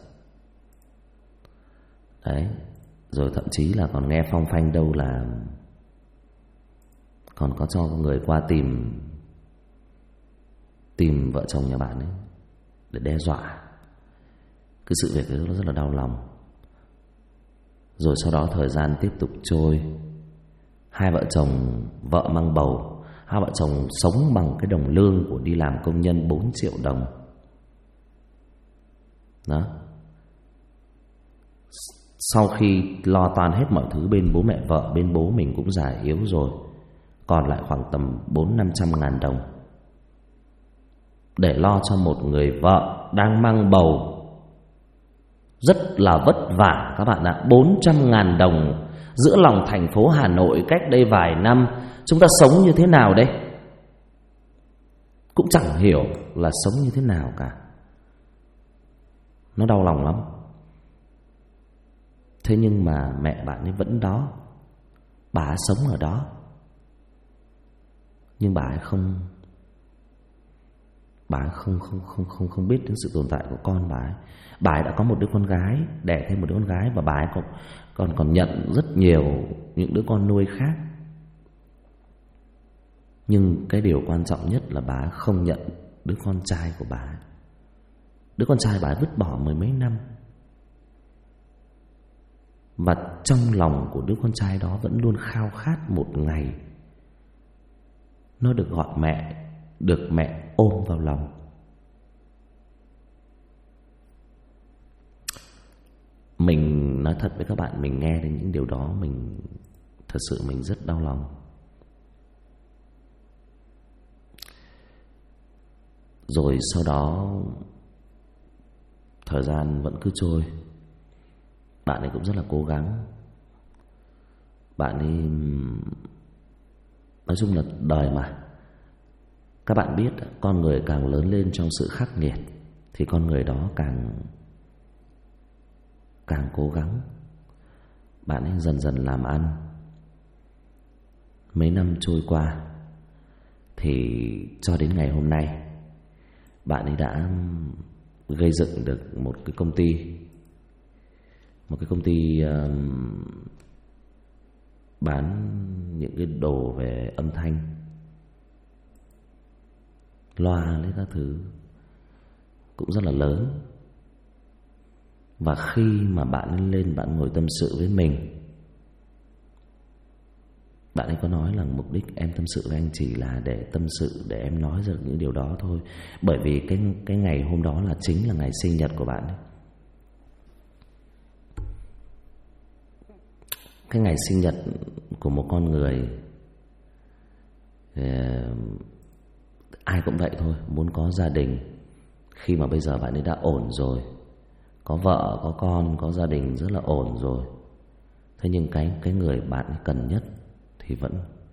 Đấy. Rồi thậm chí là còn nghe phong phanh đâu là còn có cho người qua tìm vợ chồng nhà bạn ấy để đe dọa. Cái sự việc đó rất là đau lòng. Rồi sau đó thời gian tiếp tục trôi, hai vợ chồng, vợ mang bầu, hai vợ chồng sống bằng cái đồng lương của đi làm công nhân 4 triệu đồng. Đó. Sau khi lo toan hết mọi thứ bên bố mẹ vợ, bên bố mình cũng già yếu rồi, còn lại khoảng tầm 400-500 ngàn đồng để lo cho một người vợ đang mang bầu rất là vất vả các bạn ạ. 400.000 đồng giữa lòng thành phố Hà Nội cách đây vài năm, chúng ta sống như thế nào đây? Cũng chẳng hiểu là sống như thế nào cả. Nó đau lòng lắm. Thế nhưng mà mẹ bạn ấy vẫn đó, bà ấy sống ở đó. Nhưng bà ấy không biết đến sự tồn tại của con bà ấy. Bà ấy đã có một đứa con gái, đẻ thêm một đứa con gái, và bà ấy còn nhận rất nhiều những đứa con nuôi khác. Nhưng cái điều quan trọng nhất là bà ấy không nhận đứa con trai của bà ấy. Đứa con trai bà ấy vứt bỏ 10 mấy năm. Và trong lòng của đứa con trai đó vẫn luôn khao khát một ngày nó được gọi mẹ, được mẹ ôm vào lòng. Mình nói thật với các bạn, mình nghe đến những điều đó, mình thật sự mình rất đau lòng. Rồi sau đó thời gian vẫn cứ trôi. Bạn ấy cũng rất là cố gắng. Bạn ấy, nói chung là đời mà, các bạn biết, con người càng lớn lên trong sự khắc nghiệt thì con người đó càng cố gắng. Bạn ấy dần dần làm ăn. Mấy năm trôi qua thì cho đến ngày hôm nay, bạn ấy đã gây dựng được một cái công ty bán những cái đồ về âm thanh, loa lấy các thứ cũng rất là lớn. Và khi mà bạn lên, bạn ngồi tâm sự với mình, bạn ấy có nói là mục đích em tâm sự với anh chỉ là để tâm sự, để em nói ra những điều đó thôi. Bởi vì cái ngày hôm đó là chính là ngày sinh nhật của bạn ấy. Cái ngày sinh nhật của một con người, ai cũng vậy thôi, muốn có gia đình. Khi mà bây giờ bạn ấy đã ổn rồi, có vợ, có con, có gia đình rất là ổn rồi, thế nhưng cái người bạn ấy cần nhất thì vẫn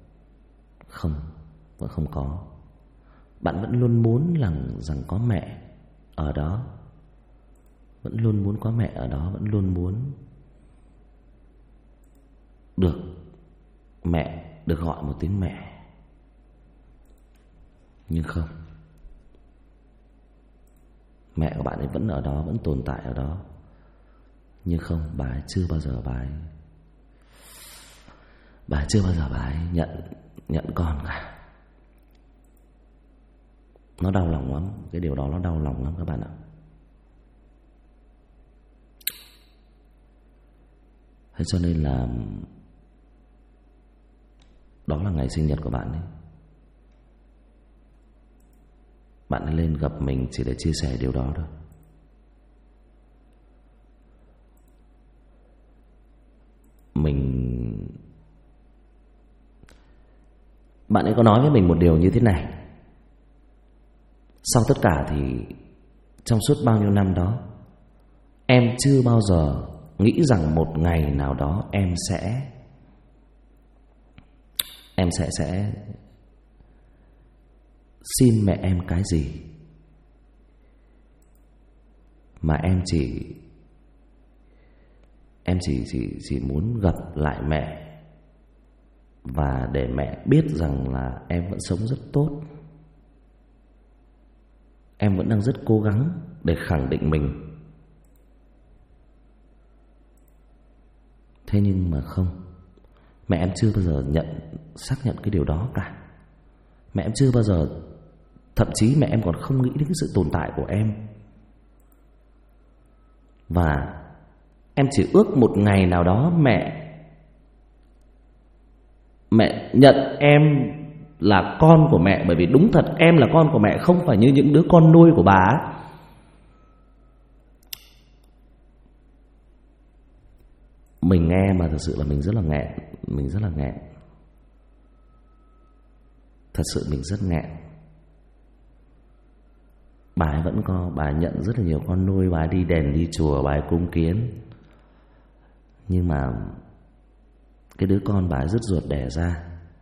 không có. Bạn vẫn luôn muốn rằng có mẹ ở đó, vẫn luôn muốn có mẹ ở đó, vẫn luôn muốn được mẹ, được gọi một tiếng mẹ. Nhưng không, mẹ của bạn ấy vẫn ở đó, vẫn tồn tại ở đó. Nhưng không, bà ấy chưa bao giờ bà ấy nhận con cả. Nó đau lòng lắm, cái điều đó nó đau lòng lắm các bạn ạ. Thế cho nên là đó là ngày sinh nhật của bạn ấy. Bạn ấy lên gặp mình chỉ để chia sẻ điều đó thôi. Bạn ấy có nói với mình một điều như thế này: sau tất cả thì trong suốt bao nhiêu năm đó, em chưa bao giờ nghĩ rằng một ngày nào đó em sẽ xin mẹ em cái gì, mà em chỉ muốn gặp lại mẹ và để mẹ biết rằng là em vẫn sống rất tốt, em vẫn đang rất cố gắng để khẳng định mình. Thế nhưng mà không, mẹ em chưa bao giờ xác nhận cái điều đó cả. Mẹ em chưa bao giờ, thậm chí mẹ em còn không nghĩ đến cái sự tồn tại của em. Và em chỉ ước một ngày nào đó mẹ nhận em là con của mẹ. Bởi vì đúng thật em là con của mẹ, không phải như những đứa con nuôi của bà. Mình nghe mà thật sự là mình rất là nghẹn. Thật sự mình rất nghẹn. bà ấy vẫn có, bà ấy nhận rất là nhiều con nuôi, bà ấy đi đền đi chùa, bà ấy cúng kiến. Nhưng mà cái đứa con bà ấy dứt ruột đẻ ra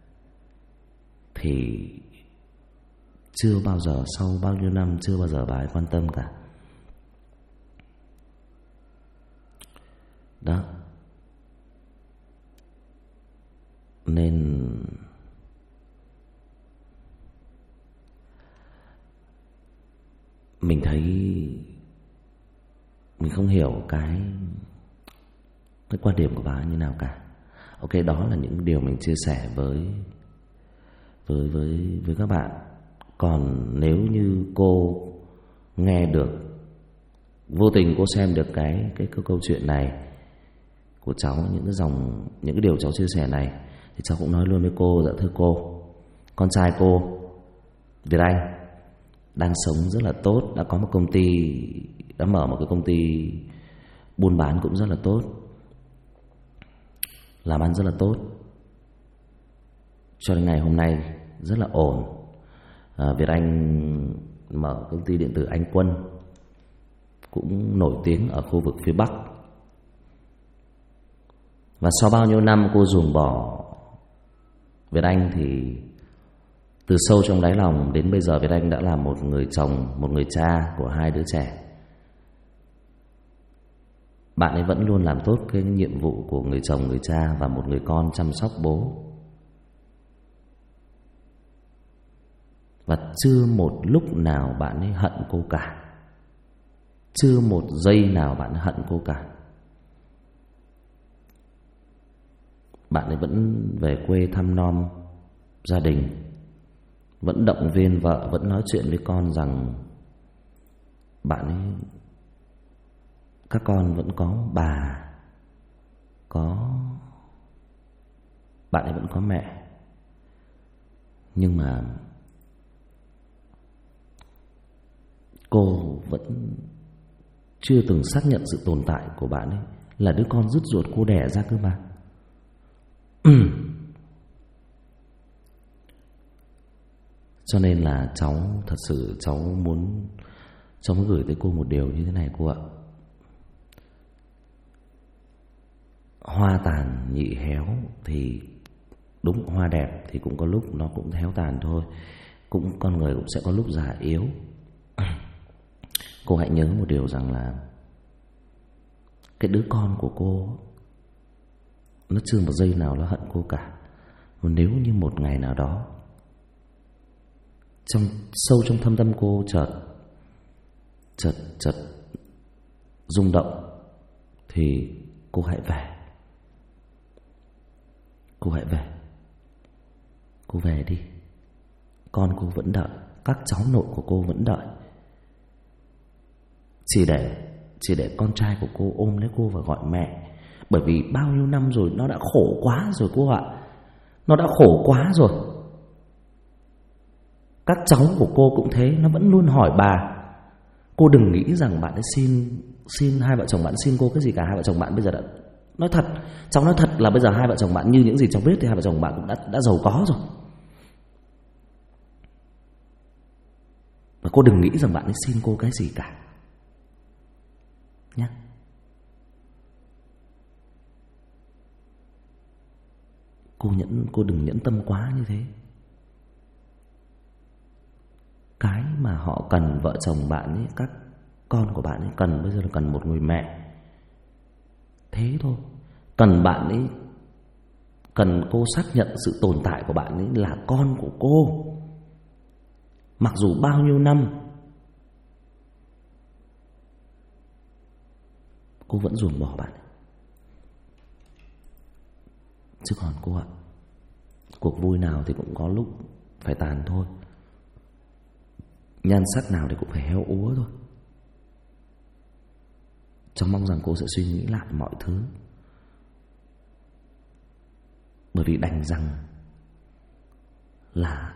thì chưa bao giờ, sau bao nhiêu năm chưa bao giờ bà ấy quan tâm cả. Đó. Nên mình thấy mình không hiểu cái quan điểm của bà ấy như nào cả. Ok, đó là những điều mình chia sẻ với các bạn. Còn nếu như cô nghe được, vô tình cô xem được cái câu chuyện này của cháu, những cái điều cháu chia sẻ này, thì cháu cũng nói luôn với cô: dạ thưa cô, con trai cô Việt Anh đang sống rất là tốt, đã có một công ty, đã mở một cái công ty buôn bán cũng rất là tốt, làm ăn rất là tốt, cho đến ngày hôm nay rất là ổn. Việt Anh mở công ty điện tử Anh Quân, cũng nổi tiếng ở khu vực phía Bắc. Và sau bao nhiêu năm cô ruồng bỏ Việt Anh thì từ sâu trong đáy lòng đến bây giờ Việt Anh đã là một người chồng, một người cha của 2 đứa trẻ. Bạn ấy vẫn luôn làm tốt cái nhiệm vụ của người chồng, người cha và một người con chăm sóc bố. Và chưa một lúc nào bạn ấy hận cô cả, chưa một giây nào bạn ấy hận cô cả. Bạn ấy vẫn về quê thăm nom gia đình, vẫn động viên vợ, vẫn nói chuyện với con rằng bạn ấy, các con vẫn có bà, bạn ấy vẫn có mẹ. Nhưng mà cô vẫn chưa từng xác nhận sự tồn tại của bạn ấy là đứa con dứt ruột cô đẻ ra cơ mà. Cho nên là cháu thật sự cháu muốn gửi tới cô một điều như thế này cô ạ. Hoa tàn nhị héo thì đúng, hoa đẹp thì cũng có lúc nó cũng héo tàn thôi, cũng con người cũng sẽ có lúc già yếu. Cô hãy nhớ một điều rằng là cái đứa con của cô nó chưa một giây nào nó hận cô cả. Và nếu như một ngày nào đó sâu trong thâm tâm cô chợt rung động thì cô hãy về. Cô về đi. Con cô vẫn đợi, các cháu nội của cô vẫn đợi. Chỉ để con trai của cô ôm lấy cô và gọi mẹ. Bởi vì bao nhiêu năm rồi nó đã khổ quá rồi cô ạ. Nó đã khổ quá rồi. Các cháu của cô cũng thế, nó vẫn luôn hỏi bà. Cô đừng nghĩ rằng bạn ấy xin hai vợ chồng bạn xin cô cái gì cả. Hai vợ chồng bạn bây giờ đã, nói thật, cháu nói thật là bây giờ hai vợ chồng bạn như những gì cháu biết thì hai vợ chồng bạn cũng đã giàu có rồi. Và cô đừng nghĩ rằng bạn ấy xin cô cái gì cả nhé. Cô đừng nhẫn tâm quá như thế. Cái mà họ cần, vợ chồng bạn ấy, các con của bạn ấy cần bây giờ là cần một người mẹ. Thế thôi. Cần bạn ấy, cần cô xác nhận sự tồn tại của bạn ấy là con của cô. Mặc dù bao nhiêu năm cô vẫn ruồng bỏ bạn ấy. Chứ còn cô ạ, cuộc vui nào thì cũng có lúc phải tàn thôi. Nhan sắc nào thì cũng phải héo úa thôi. Cháu mong rằng cô sẽ suy nghĩ lại mọi thứ. Bởi vì đành rằng là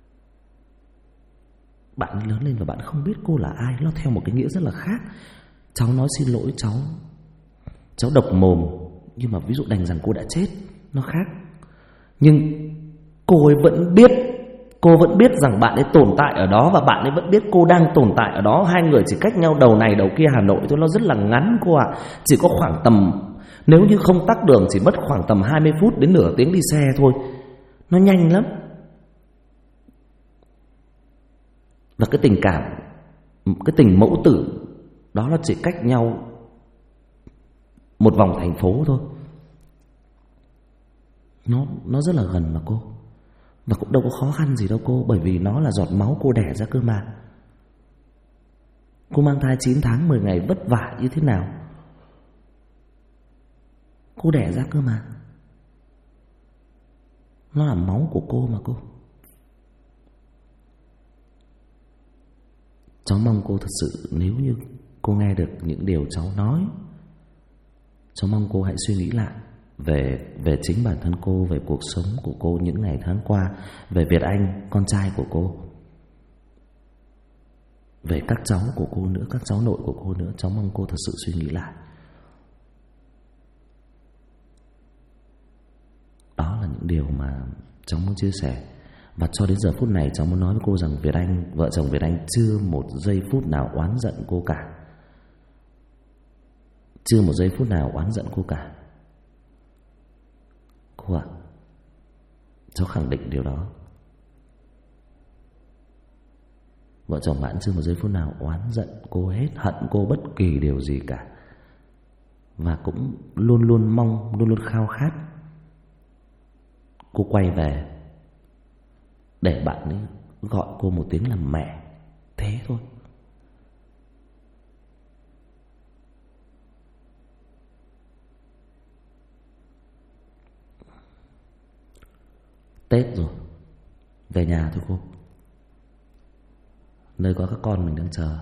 bạn lớn lên và bạn không biết cô là ai, nó theo một cái nghĩa rất là khác. Cháu nói xin lỗi, cháu độc mồm, nhưng mà ví dụ đành rằng cô đã chết, nó khác. Nhưng cô ấy vẫn biết Cô vẫn biết rằng bạn ấy tồn tại ở đó, và bạn ấy vẫn biết cô đang tồn tại ở đó. Hai người chỉ cách nhau đầu này đầu kia Hà Nội thôi, nó rất là ngắn cô ạ. Chỉ có khoảng tầm, nếu như không tắc đường chỉ mất khoảng tầm 20 phút đến nửa tiếng đi xe thôi. Nó nhanh lắm. Và cái tình cảm, cái tình mẫu tử đó là chỉ cách nhau một vòng thành phố thôi. Nó rất là gần mà cô. Và cũng đâu có khó khăn gì đâu cô, bởi vì nó là giọt máu cô đẻ ra cơ mà. Cô mang thai 9 tháng 10 ngày vất vả như thế nào, cô đẻ ra cơ mà. Nó là máu của cô mà cô. Cháu mong cô thật sự, nếu như cô nghe được những điều cháu nói, cháu mong cô hãy suy nghĩ lại về chính bản thân cô, về cuộc sống của cô những ngày tháng qua, về Việt Anh, con trai của cô, về các cháu của cô nữa, các cháu nội của cô nữa. Cháu mong cô thật sự suy nghĩ lại. Đó là những điều mà cháu muốn chia sẻ. Và cho đến giờ phút này cháu muốn nói với cô rằng Việt Anh, vợ chồng Việt Anh chưa một giây phút nào oán giận cô cả. Chưa một giây phút nào oán giận cô cả. Cô ạ, cháu khẳng định điều đó. Vợ chồng bạn chưa một giây phút nào oán giận cô hết, hận cô bất kỳ điều gì cả. Và cũng luôn luôn mong, luôn luôn khao khát cô quay về để bạn ấy gọi cô một tiếng là mẹ. Thế thôi. Tết rồi, về nhà thôi cô, nơi có các con mình đang chờ.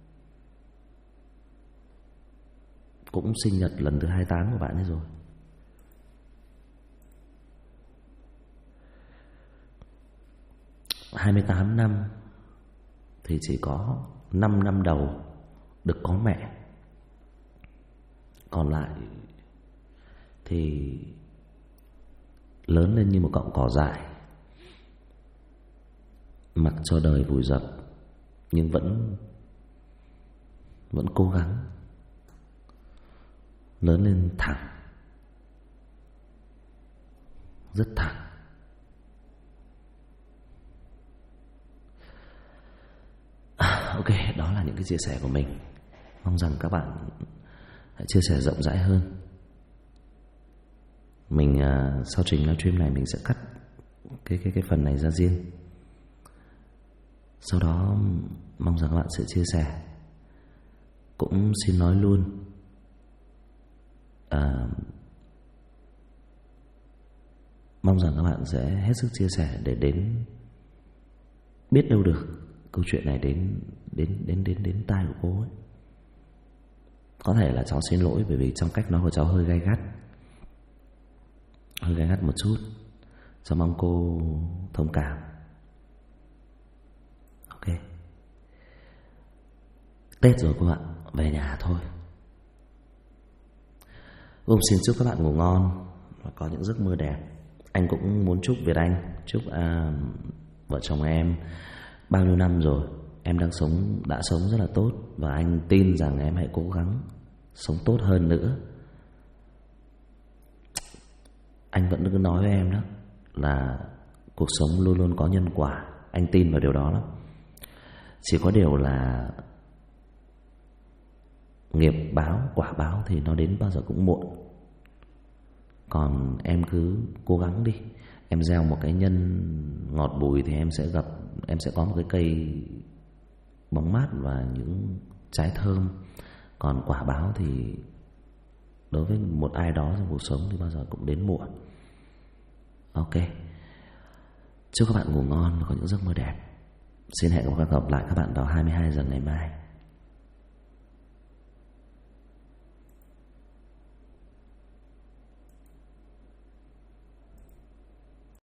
Cũng sinh nhật lần thứ 28 của bạn ấy rồi. Hai 28 năm thì chỉ có 5 năm đầu được có mẹ. Còn lại thì lớn lên như một cọng cỏ dại, mặc cho đời vùi dập, nhưng vẫn cố gắng lớn lên thẳng, rất thẳng. Ok, đó là những cái chia sẻ của mình. Mong rằng các bạn hãy chia sẻ rộng rãi hơn. Mình sau trình livestream này mình sẽ cắt cái phần này ra riêng. Sau đó mong rằng các bạn sẽ chia sẻ. Cũng xin nói luôn, mong rằng các bạn sẽ hết sức chia sẻ để đến, biết đâu được câu chuyện này đến tai của cô ấy. Có thể là cháu xin lỗi bởi vì trong cách nói của cháu hơi gay gắt một chút. Cháu mong cô thông cảm. Ok, Tết rồi cô ạ, về nhà thôi. Xin chúc các bạn ngủ ngon và có những giấc mơ đẹp. Anh cũng muốn chúc Việt Anh, chúc vợ chồng em bao nhiêu năm rồi em đã sống rất là tốt, và anh tin rằng em hãy cố gắng sống tốt hơn nữa. Anh vẫn cứ nói với em đó là cuộc sống luôn luôn có nhân quả. Anh tin vào điều đó lắm. Chỉ có điều là nghiệp báo, quả báo thì nó đến bao giờ cũng muộn. Còn em cứ cố gắng đi. Em gieo một cái nhân ngọt bùi thì em sẽ có một cái cây bóng mát và những trái thơm. Còn quả báo thì đối với một ai đó trong cuộc sống thì bao giờ cũng đến muộn. Ok, chúc các bạn ngủ ngon và có những giấc mơ đẹp. Xin hẹn gặp lại các bạn vào 22 giờ ngày mai.